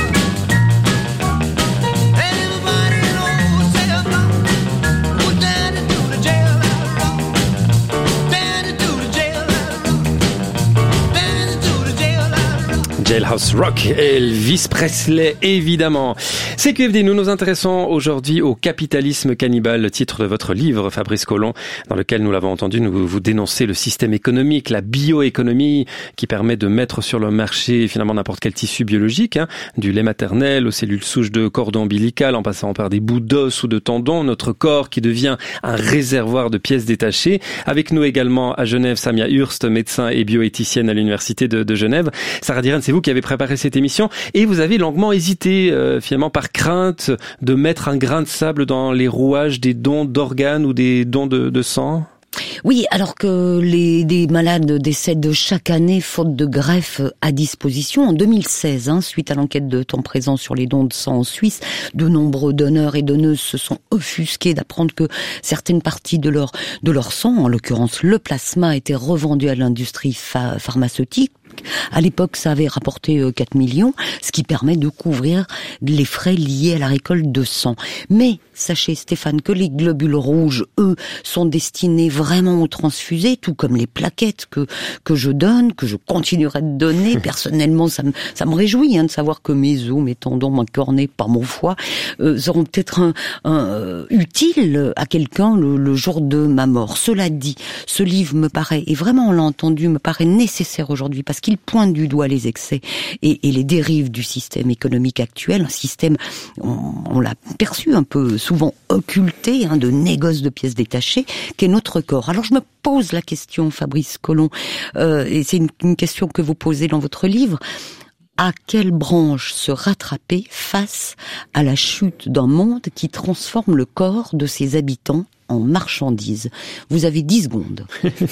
House Rock, Elvis Presley, évidemment. CQFD, nous nous intéressons aujourd'hui au capitalisme cannibale, le titre de votre livre, Fabrice Colomb, dans lequel, nous l'avons entendu, vous dénoncez le système économique, la bioéconomie, qui permet de mettre sur le marché finalement n'importe quel tissu biologique, du lait maternel aux cellules souches de cordon ombilical, en passant par des bouts d'os ou de tendons, notre corps qui devient un réservoir de pièces détachées. Avec nous également à Genève, Samia Hurst, médecin et bioéthicienne à l'Université de Genève. Sarah Diren, c'est vous qui avez préparé cette émission et vous avez longuement hésité, finalement par crainte de mettre un grain de sable dans les rouages des dons d'organes ou des dons de sang. Oui, alors que des malades décèdent chaque année faute de greffe à disposition. En 2016, suite à l'enquête de Temps Présent sur les dons de sang en Suisse, de nombreux donneurs et donneuses se sont offusqués d'apprendre que certaines parties de leur sang, en l'occurrence le plasma, étaient revendues à l'industrie pharmaceutique. À l'époque, ça avait rapporté 4 millions, ce qui permet de couvrir les frais liés à la récolte de sang. Mais sachez, Stéphane, que les globules rouges, eux, sont destinés vraiment aux transfusés, tout comme les plaquettes que je donne, que je continuerai de donner. Personnellement, ça me réjouit de savoir que mes os, mes tendons, ma cornée, pas mon foie, seront peut-être utiles à quelqu'un le jour de ma mort. Cela dit, ce livre me paraît, et vraiment on l'a entendu, me paraît nécessaire aujourd'hui, parce qu'il pointe du doigt les excès et les dérives du système économique actuel, un système, on l'a perçu un peu souvent occulté, de négoce de pièces détachées, qu'est notre corps. Alors je me pose la question, Fabrice Colomb, et c'est une question que vous posez dans votre livre, à quelle branche se rattraper face à la chute d'un monde qui transforme le corps de ses habitants en marchandises? Vous avez 10 secondes.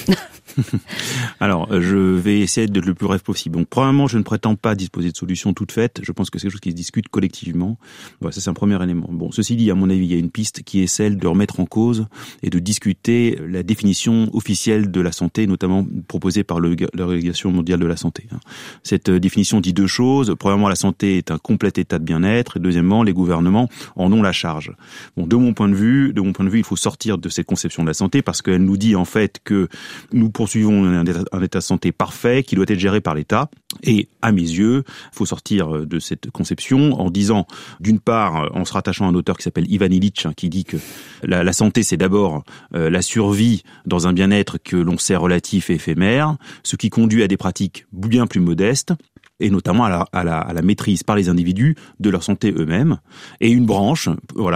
Alors, je vais essayer d'être le plus bref possible. Donc, premièrement, je ne prétends pas disposer de solutions toutes faites. Je pense que c'est quelque chose qui se discute collectivement. Voilà, ça, c'est un premier élément. Bon, ceci dit, à mon avis, il y a une piste qui est celle de remettre en cause et de discuter la définition officielle de la santé, notamment proposée par l'Organisation mondiale de la santé. Cette définition dit deux choses. Premièrement, la santé est un complet état de bien-être. Et deuxièmement, les gouvernements en ont la charge. Bon, de mon point de vue, il faut sortir de cette conception de la santé parce qu'elle nous dit en fait que nous poursuivons un état de santé parfait qui doit être géré par l'État. Et à mes yeux, il faut sortir de cette conception en disant, d'une part, en se rattachant à un auteur qui s'appelle Ivan Illich, qui dit que la santé, c'est d'abord la survie dans un bien-être que l'on sait relatif et éphémère, ce qui conduit à des pratiques bien plus modestes, et notamment à la maîtrise par les individus de leur santé eux-mêmes. Et une branche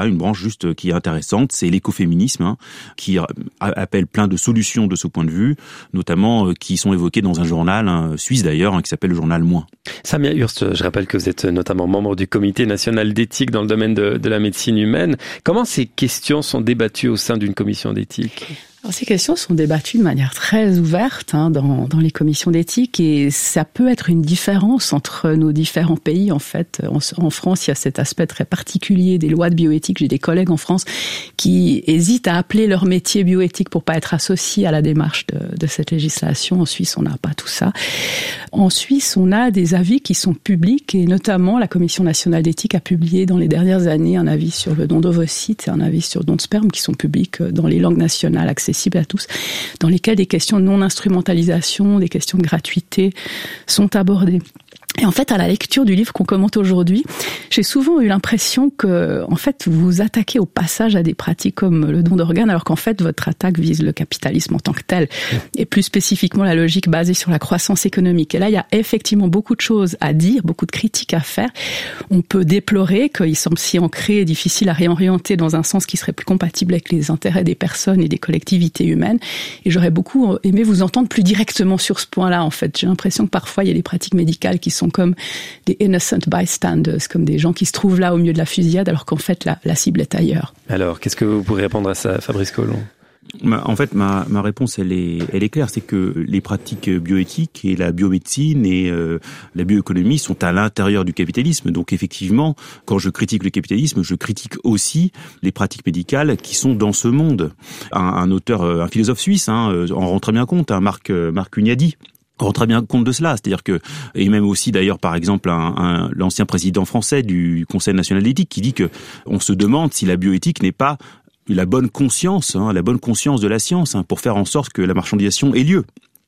juste qui est intéressante, c'est l'écoféminisme, qui appelle plein de solutions de ce point de vue, notamment qui sont évoquées dans un journal suisse d'ailleurs, qui s'appelle le journal Moins. Samia Hurst, je rappelle que vous êtes notamment membre du Comité national d'éthique dans le domaine de la médecine humaine. Comment ces questions sont débattues au sein d'une commission d'éthique ? Alors, ces questions sont débattues de manière très ouverte dans les commissions d'éthique et ça peut être une différence entre nos différents pays. En fait, en France, il y a cet aspect très particulier des lois de bioéthique. J'ai des collègues en France qui hésitent à appeler leur métier bioéthique pour pas être associés à la démarche de cette législation. En Suisse, on n'a pas tout ça. En Suisse, on a des avis qui sont publics et notamment la Commission nationale d'éthique a publié dans les dernières années un avis sur le don d'ovocytes et un avis sur le don de sperme qui sont publics dans les langues nationales accessibles à tous, dans lesquels des questions de non-instrumentalisation, des questions de gratuité sont abordées. Et en fait, à la lecture du livre qu'on commente aujourd'hui, j'ai souvent eu l'impression que, en fait, vous vous attaquez au passage à des pratiques comme le don d'organes, alors qu'en fait, votre attaque vise le capitalisme en tant que tel, et plus spécifiquement la logique basée sur la croissance économique. Et là, il y a effectivement beaucoup de choses à dire, beaucoup de critiques à faire. On peut déplorer qu'il semble si ancré et difficile à réorienter dans un sens qui serait plus compatible avec les intérêts des personnes et des collectivités humaines. Et j'aurais beaucoup aimé vous entendre plus directement sur ce point-là, en fait. J'ai l'impression que parfois, il y a des pratiques médicales qui sont comme des innocent bystanders, comme des gens qui se trouvent là au milieu de la fusillade, alors qu'en fait, la cible est ailleurs. Alors, qu'est-ce que vous pourrez répondre à ça, Fabrice Colomb ? En fait, ma réponse, elle est claire. C'est que les pratiques bioéthiques et la biomédecine et la bioéconomie sont à l'intérieur du capitalisme. Donc, effectivement, quand je critique le capitalisme, je critique aussi les pratiques médicales qui sont dans ce monde. Un auteur, un philosophe suisse, en rend très bien compte, Marc Hunyadi, on rend très bien compte de cela, c'est-à-dire que, et même aussi d'ailleurs par exemple l'ancien président français du Conseil national d'éthique qui dit que on se demande si la bioéthique n'est pas la bonne conscience de la science pour faire en sorte que la marchandisation ait lieu.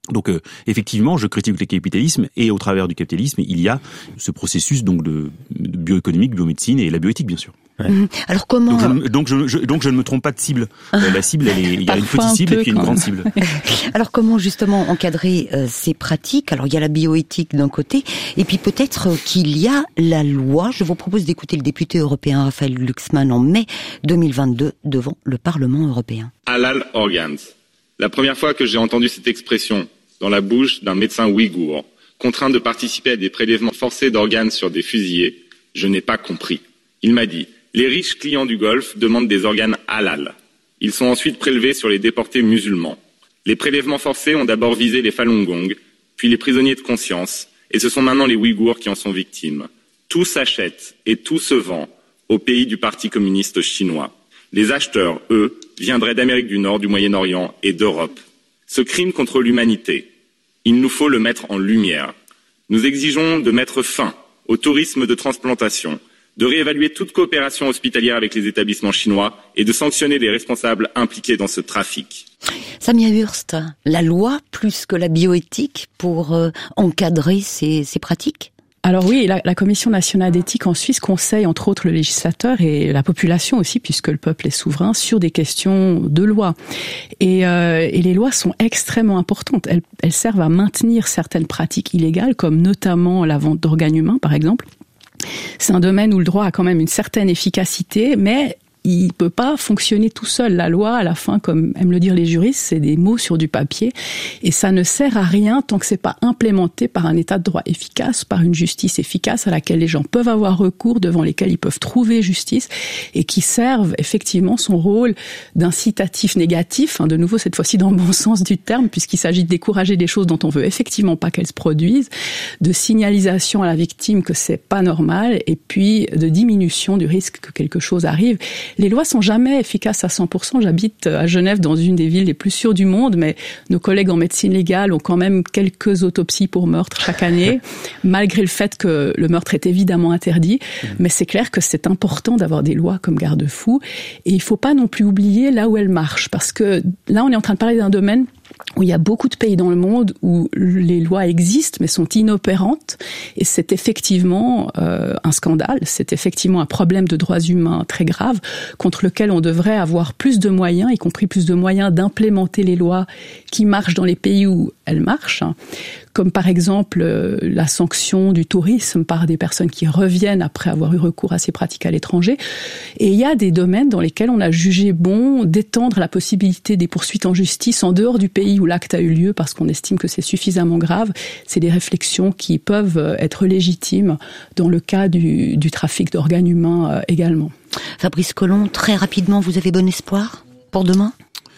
Donc effectivement, je critique le capitalisme et au travers du capitalisme, il y a ce processus donc de bioéconomique, biomédecine et la bioéthique bien sûr. Ouais. Alors comment donc je ne me trompe pas de cible. La cible, il y a une petite cible et puis une grande cible. Alors comment justement encadrer ces pratiques? Alors il y a la bioéthique d'un côté et puis peut-être qu'il y a la loi. Je vous propose d'écouter le député européen Raphaël Glucksmann en mai 2022 devant le Parlement européen. Halal organs. La première fois que j'ai entendu cette expression dans la bouche d'un médecin ouïghour, contraint de participer à des prélèvements forcés d'organes sur des fusillés, je n'ai pas compris. Il m'a dit « Les riches clients du Golfe demandent des organes halal. Ils sont ensuite prélevés sur les déportés musulmans. Les prélèvements forcés ont d'abord visé les Falun Gong, puis les prisonniers de conscience, et ce sont maintenant les Ouïghours qui en sont victimes. Tout s'achète et tout se vend au pays du Parti communiste chinois. Les acheteurs, eux, viendraient d'Amérique du Nord, du Moyen-Orient et d'Europe. Ce crime contre l'humanité, il nous faut le mettre en lumière. Nous exigeons de mettre fin au tourisme de transplantation, de réévaluer toute coopération hospitalière avec les établissements chinois et de sanctionner les responsables impliqués dans ce trafic. Samia Hurst, la loi plus que la bioéthique pour encadrer ces pratiques? Alors oui, la Commission nationale d'éthique en Suisse conseille entre autres le législateur et la population aussi, puisque le peuple est souverain, sur des questions de loi. Et les lois sont extrêmement importantes. Elles servent à maintenir certaines pratiques illégales, comme notamment la vente d'organes humains, par exemple. C'est un domaine où le droit a quand même une certaine efficacité, mais il peut pas fonctionner tout seul. La loi, à la fin, comme aiment le dire les juristes, c'est des mots sur du papier. Et ça ne sert à rien tant que c'est pas implémenté par un état de droit efficace, par une justice efficace à laquelle les gens peuvent avoir recours, devant lesquels ils peuvent trouver justice et qui servent effectivement son rôle d'incitatif négatif, de nouveau cette fois-ci dans le bon sens du terme, puisqu'il s'agit de décourager des choses dont on veut effectivement pas qu'elles se produisent, de signalisation à la victime que c'est pas normal et puis de diminution du risque que quelque chose arrive. Les lois sont jamais efficaces à 100%. J'habite à Genève, dans une des villes les plus sûres du monde, mais nos collègues en médecine légale ont quand même quelques autopsies pour meurtre chaque année, malgré le fait que le meurtre est évidemment interdit. Mais c'est clair que c'est important d'avoir des lois comme garde-fou. Et il faut pas non plus oublier là où elles marchent, parce que là, on est en train de parler d'un domaine où il y a beaucoup de pays dans le monde où les lois existent mais sont inopérantes, et c'est effectivement un scandale, c'est effectivement un problème de droits humains très grave contre lequel on devrait avoir plus de moyens, y compris plus de moyens d'implémenter les lois qui marchent dans les pays où elles marchent, comme par exemple la sanction du tourisme par des personnes qui reviennent après avoir eu recours à ces pratiques à l'étranger. Et il y a des domaines dans lesquels on a jugé bon d'étendre la possibilité des poursuites en justice en dehors du pays où l'acte a eu lieu, parce qu'on estime que c'est suffisamment grave. C'est des réflexions qui peuvent être légitimes dans le cas du trafic d'organes humains également. Fabrice Collomb, très rapidement, vous avez bon espoir pour demain ?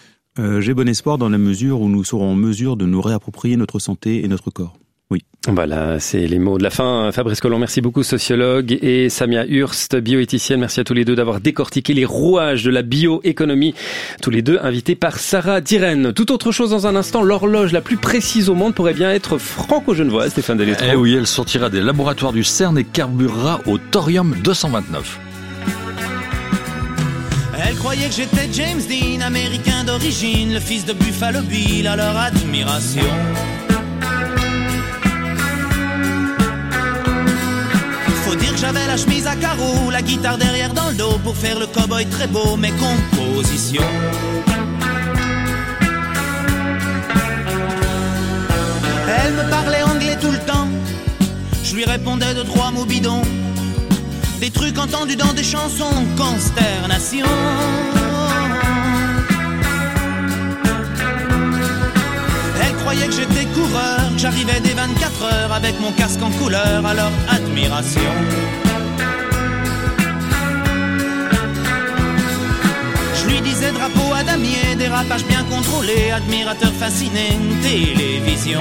J'ai bon espoir dans la mesure où nous serons en mesure de nous réapproprier notre santé et notre corps. Oui. Voilà, c'est les mots de la fin. Fabrice Collomb, merci beaucoup, sociologue, et Samia Hurst, bioéthicienne. Merci à tous les deux d'avoir décortiqué les rouages de la bioéconomie. Tous les deux invités par Sarah Diren. Tout autre chose dans un instant, l'horloge la plus précise au monde pourrait bien être franco-genevoise, Stéphane Delétro. Eh oui, elle sortira des laboratoires du CERN et carburera au thorium 229. Elle croyait que j'étais James Dean, américain d'origine, le fils de Buffalo Bill, à leur admiration. Faut dire que j'avais la chemise à carreaux, la guitare derrière dans le dos, pour faire le cow-boy très beau, mes compositions. Elle me parlait anglais tout le temps, je lui répondais de 3 mots bidons. Des trucs entendus dans des chansons, consternation. Elle croyait que j'étais coureur, que j'arrivais des 24 heures avec mon casque en couleur, à leur admiration. Je lui disais drapeau à damier, dérapage bien contrôlé, admirateur fasciné, télévision.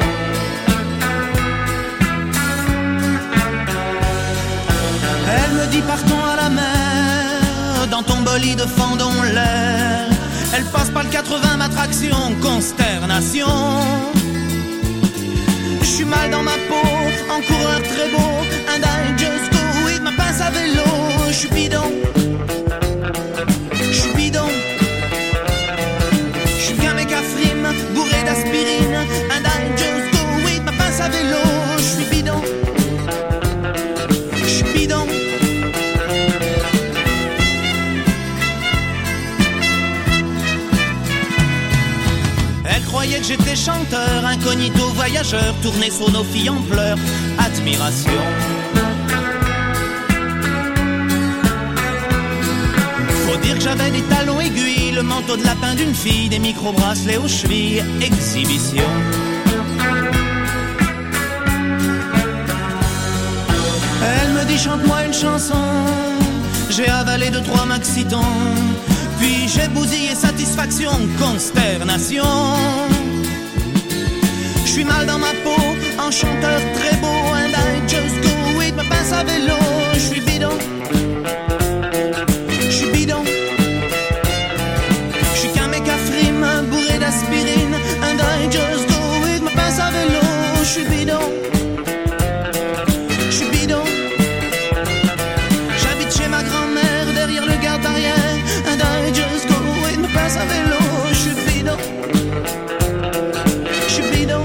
Elle me dit partons à la mer, dans ton bolide fendons l'air. Elle passe par le 80, ma traction, consternation. Je suis mal dans ma peau, en coureur très beau, and I just go with ma pince à vélo. Je suis bidon, je suis bidon. Je suis qu'un mec à frime, bourré d'aspirine, and I just et chanteur, incognito voyageur, tourné sur nos filles en pleurs, admiration. Faut dire que j'avais des talons aiguilles, le manteau de lapin d'une fille, des micro-bracelets aux chevilles, exhibition. Elle me dit chante-moi une chanson, j'ai avalé 2-3 maxitons, puis j'ai bousillé satisfaction, consternation. Je suis mal dans ma peau, un chanteur très beau, and I just go with, me passe à vélo, je suis bidon. Bourré d'aspirine, and I just go with, me passe à vélo, je suis bidon. Je suis bidon. J'habite chez ma grand-mère, derrière le garde-barrière, and I just go with, me passe à vélo, je suis bidon. Je suis bidon.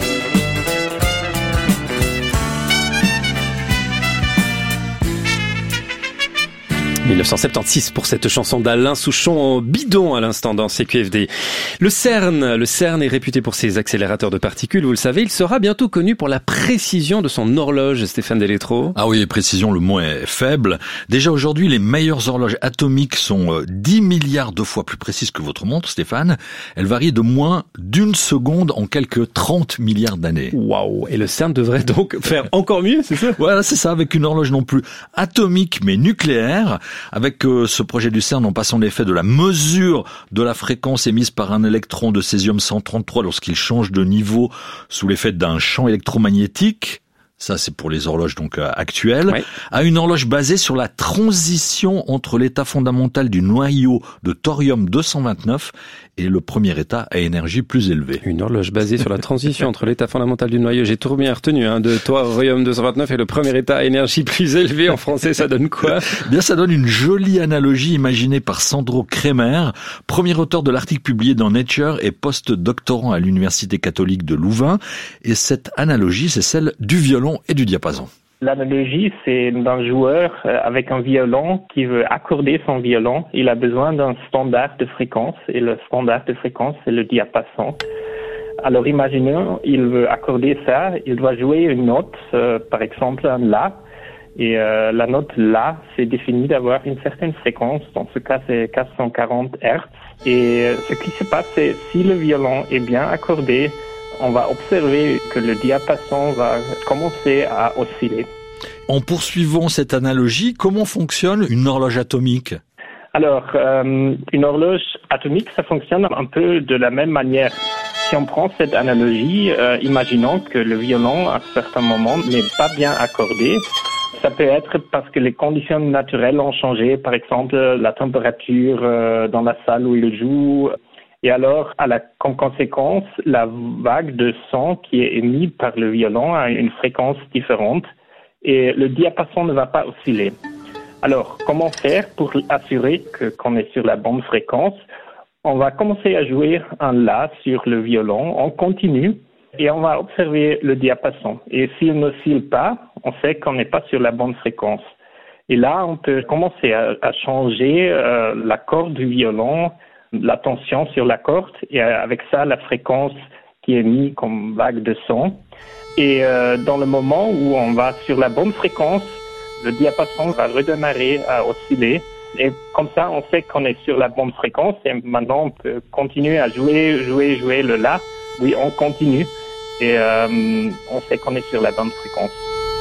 1976 pour cette chanson d'Alain Souchon, bidon à l'instant dans CQFD. Le CERN est réputé pour ses accélérateurs de particules, vous le savez, il sera bientôt connu pour la précision de son horloge, Stéphane Deletreau. Ah oui, précision, le mot est faible. Déjà aujourd'hui, les meilleures horloges atomiques sont 10 milliards de fois plus précises que votre montre, Stéphane. Elles varient de moins d'1 seconde en quelques 30 milliards d'années. Waouh! Et le CERN devrait donc faire encore mieux, c'est ça? Voilà, c'est ça, avec une horloge non plus atomique mais nucléaire. Avec ce projet du CERN, on passe en effet de la mesure de la fréquence émise par un électron de césium-133 lorsqu'il change de niveau sous l'effet d'un champ électromagnétique, ça c'est pour les horloges donc actuelles, oui, à une horloge basée sur la transition entre l'état fondamental du noyau de thorium-229 et le premier état à énergie plus élevée. Une horloge basée sur la transition entre l'état fondamental du noyau, j'ai tout bien retenu, de thorium-229 et le premier état à énergie plus élevée. En français, ça donne quoi? Bien, ça donne une jolie analogie imaginée par Sandro Kremer, premier auteur de l'article publié dans Nature et post-doctorant à l'Université catholique de Louvain. Et cette analogie, c'est celle du violon et du diapason. L'analogie, c'est d'un joueur avec un violon qui veut accorder son violon. Il a besoin d'un standard de fréquence et le standard de fréquence, c'est le diapason. Alors imaginons, il veut accorder ça, il doit jouer une note, par exemple un La. Et la note La, c'est défini d'avoir une certaine fréquence. Dans ce cas, c'est 440 Hz. Et ce qui se passe, c'est si le violon est bien accordé, on va observer que le diapason va commencer à osciller. En poursuivant cette analogie, comment fonctionne une horloge atomique? Alors, une horloge atomique, ça fonctionne un peu de la même manière. Si on prend cette analogie, imaginons que le violon, à certains moments, n'est pas bien accordé. Ça peut être parce que les conditions naturelles ont changé, par exemple la température dans la salle où il joue. Et alors, comme conséquence, la vague de son qui est émise par le violon a une fréquence différente et le diapason ne va pas osciller. Alors, comment faire pour assurer qu'on est sur la bonne fréquence? On va commencer à jouer un La sur le violon, on continue et on va observer le diapason. Et s'il n'oscille pas, on sait qu'on n'est pas sur la bonne fréquence. Et là, on peut commencer à changer la corde du violon, la tension sur la corde et avec ça la fréquence qui est mise comme vague de son. Et dans le moment où on va sur la bonne fréquence, le diapason va redémarrer à osciller. Et comme ça, on sait qu'on est sur la bonne fréquence et maintenant on peut continuer à jouer le La. Oui, on continue et on sait qu'on est sur la bonne fréquence.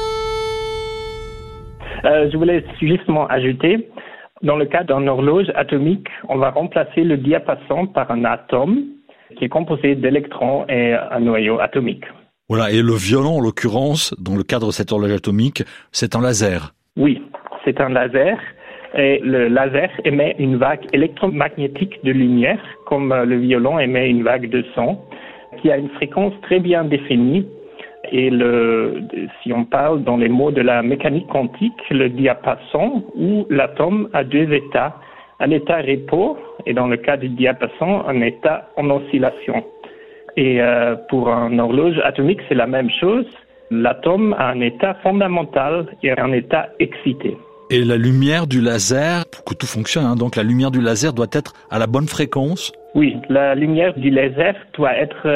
Je voulais justement ajouter, dans le cas d'une horloge atomique, on va remplacer le diapason par un atome qui est composé d'électrons et un noyau atomique. Voilà, et le violon, en l'occurrence, dans le cadre de cette horloge atomique, c'est un laser. Oui, c'est un laser. Et le laser émet une vague électromagnétique de lumière, comme le violon émet une vague de son, qui a une fréquence très bien définie. Et si on parle dans les mots de la mécanique quantique, le diapason ou l'atome a deux états. Un état repos, et dans le cas du diapason, un état en oscillation. Et pour une horloge atomique, c'est la même chose. L'atome a un état fondamental et un état excité. Et la lumière du laser, pour que tout fonctionne, donc la lumière du laser doit être à la bonne fréquence? Oui, la lumière du laser doit être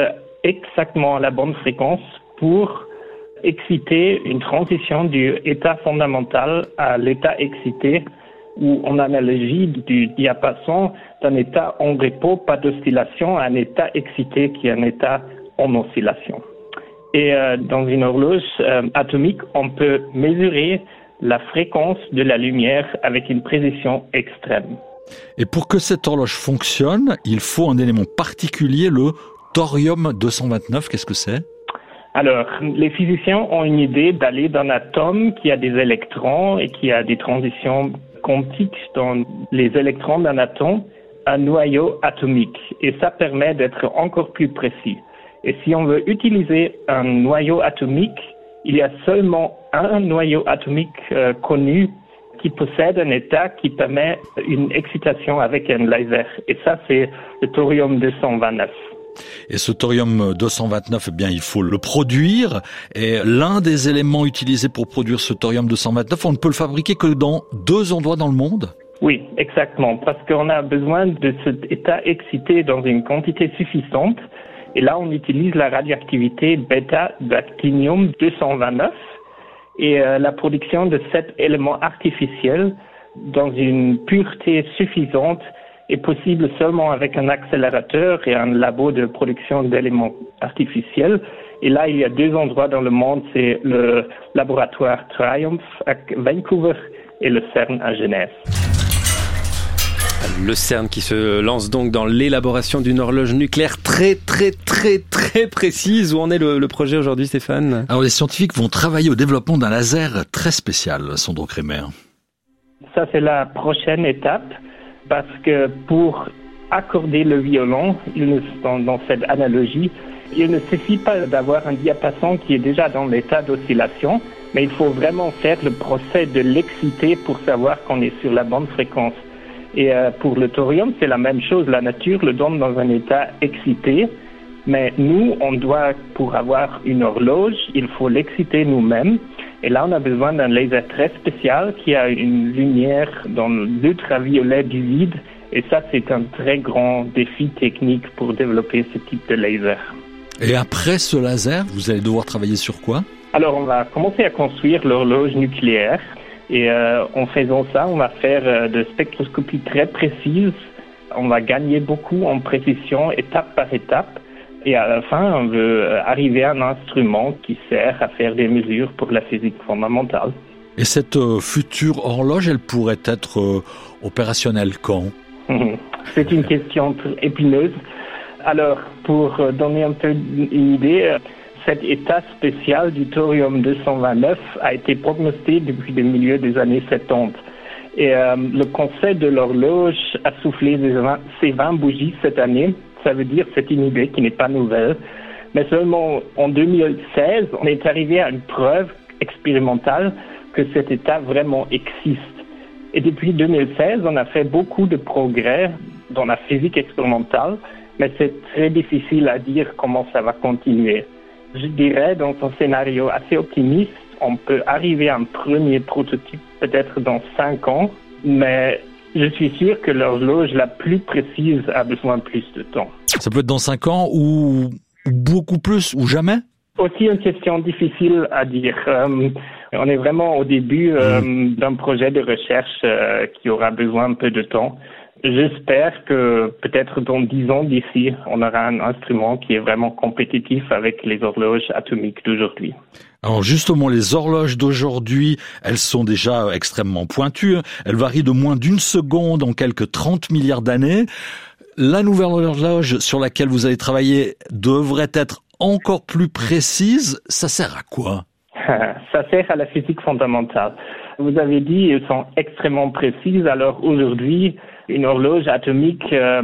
exactement à la bonne fréquence pour exciter une transition du état fondamental à l'état excité, ou en analogie du diapason d'un état en repos, pas d'oscillation, à un état excité qui est un état en oscillation. Et dans une horloge atomique, on peut mesurer la fréquence de la lumière avec une précision extrême. Et pour que cette horloge fonctionne, il faut un élément particulier, le thorium-229. Qu'est-ce que c'est ? Alors, les physiciens ont une idée d'aller d'un atome qui a des électrons et qui a des transitions quantiques dans les électrons d'un atome, un noyau atomique. Et ça permet d'être encore plus précis. Et si on veut utiliser un noyau atomique, il y a seulement un noyau atomique connu qui possède un état qui permet une excitation avec un laser. Et ça, c'est le thorium-229. Et ce thorium-229, eh bien, il faut le produire. Et l'un des éléments utilisés pour produire ce thorium-229, on ne peut le fabriquer que dans 2 endroits dans le monde ? Oui, exactement. Parce qu'on a besoin de cet état excité dans une quantité suffisante. Et là, on utilise la radioactivité bêta-d'actinium-229 et la production de cet élément artificiel dans une pureté suffisante est possible seulement avec un accélérateur et un labo de production d'éléments artificiels. Et là, il y a 2 endroits dans le monde, c'est le laboratoire Triumph à Vancouver et le CERN à Genève. Le CERN qui se lance donc dans l'élaboration d'une horloge nucléaire très précise. Où en est le projet aujourd'hui, Stéphane ? Alors les scientifiques vont travailler au développement d'un laser très spécial, Sandro Kremer. Ça, c'est la prochaine étape, parce que pour accorder le violon, dans cette analogie, il ne suffit pas d'avoir un diapason qui est déjà dans l'état d'oscillation, mais il faut vraiment faire le procès de l'exciter pour savoir qu'on est sur la bonne fréquence. Et pour le thorium, c'est la même chose. La nature le donne dans un état excité, mais nous, pour avoir une horloge, il faut l'exciter nous-mêmes. Et là, on a besoin d'un laser très spécial qui a une lumière dans l'ultraviolet du vide. Et ça, c'est un très grand défi technique pour développer ce type de laser. Et après ce laser, vous allez devoir travailler sur quoi ? Alors, on va commencer à construire l'horloge nucléaire. Et en faisant ça, on va faire de spectroscopie très précise. On va gagner beaucoup en précision, étape par étape. Et à la fin, on veut arriver à un instrument qui sert à faire des mesures pour la physique fondamentale. Et cette future horloge, elle pourrait être opérationnelle quand ? C'est une question épineuse. Alors, pour donner un peu une idée, cet état spécial du thorium-229 a été prognostiqué depuis le milieu des années 70. Et le conseil de l'horloge a soufflé ses 20 bougies cette année. Ça veut dire que c'est une idée qui n'est pas nouvelle. Mais seulement en 2016, on est arrivé à une preuve expérimentale que cet état vraiment existe. Et depuis 2016, on a fait beaucoup de progrès dans la physique expérimentale, mais c'est très difficile à dire comment ça va continuer. Je dirais, dans un scénario assez optimiste, on peut arriver à un premier prototype peut-être dans 5 ans, mais je suis sûr que l'horloge la plus précise a besoin de plus de temps. Ça peut être dans 5 ans ou beaucoup plus ou jamais ? Aussi une question difficile à dire. On est vraiment au début d'un projet de recherche qui aura besoin un peu de temps. J'espère que peut-être dans 10 ans d'ici, on aura un instrument qui est vraiment compétitif avec les horloges atomiques d'aujourd'hui. Alors justement, les horloges d'aujourd'hui, elles sont déjà extrêmement pointues. Elles varient de moins d'1 seconde en quelques 30 milliards d'années. La nouvelle horloge sur laquelle vous allez travailler devrait être encore plus précise. Ça sert à quoi ? Ça sert à la physique fondamentale. Vous avez dit qu'elles sont extrêmement précises. Alors aujourd'hui, une horloge atomique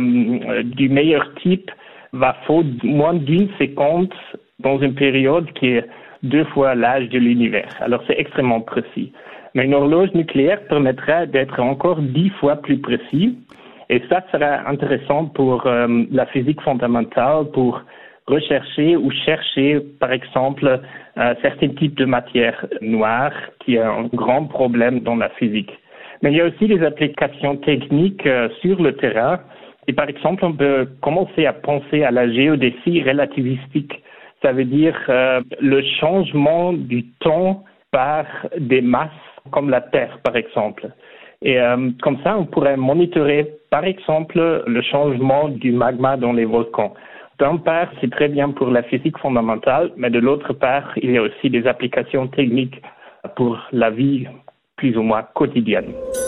du meilleur type va faut moins d'1 seconde dans une période qui est 2 fois l'âge de l'univers. Alors c'est extrêmement précis. Mais une horloge nucléaire permettra d'être encore 10 fois plus précis. Et ça sera intéressant pour la physique fondamentale, pour rechercher ou chercher, par exemple, certains types de matières noires qui est un grand problème dans la physique. Mais il y a aussi des applications techniques sur le terrain Et par exemple, on peut commencer à penser à la géodésie relativistique. Ça veut dire le changement du temps par des masses comme la Terre, par exemple. Et comme ça, on pourrait monitorer, par exemple, le changement du magma dans les volcans. D'un part, c'est très bien pour la physique fondamentale, mais de l'autre part, il y a aussi des applications techniques pour la vie plus ou moins quotidienne.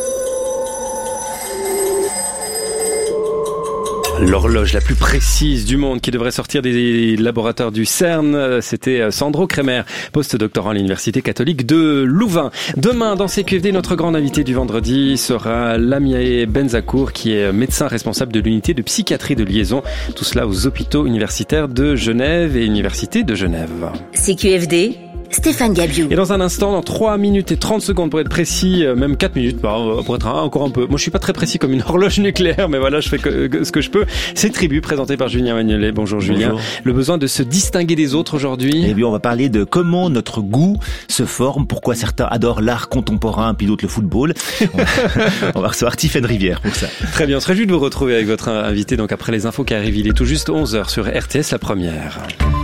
L'horloge la plus précise du monde qui devrait sortir des laboratoires du CERN, c'était Sandro Kremer, post-doctorant à l'Université catholique de Louvain. Demain, dans CQFD, notre grand invité du vendredi sera Lamia Benzakour, qui est médecin responsable de l'unité de psychiatrie de liaison. Tout cela aux hôpitaux universitaires de Genève et Université de Genève. CQFD, Stéphane Gabiou. Et dans un instant, dans 3 minutes et 30 secondes pour être précis, même 4 minutes, pour être encore un peu. Moi, je suis pas très précis comme une horloge nucléaire, mais voilà, je fais ce que je peux. C'est Tribu, présenté par Julien Magnolet. Bonjour Julien. Bonjour. Le besoin de se distinguer des autres aujourd'hui. Eh bien, on va parler de comment notre goût se forme, pourquoi certains adorent l'art contemporain, puis d'autres le football. On va recevoir Tiffaine Rivière pour ça. Très bien, on serait juste de vous retrouver avec votre invité, donc après les infos qui arrivent, il est tout juste 11h sur RTS, la première.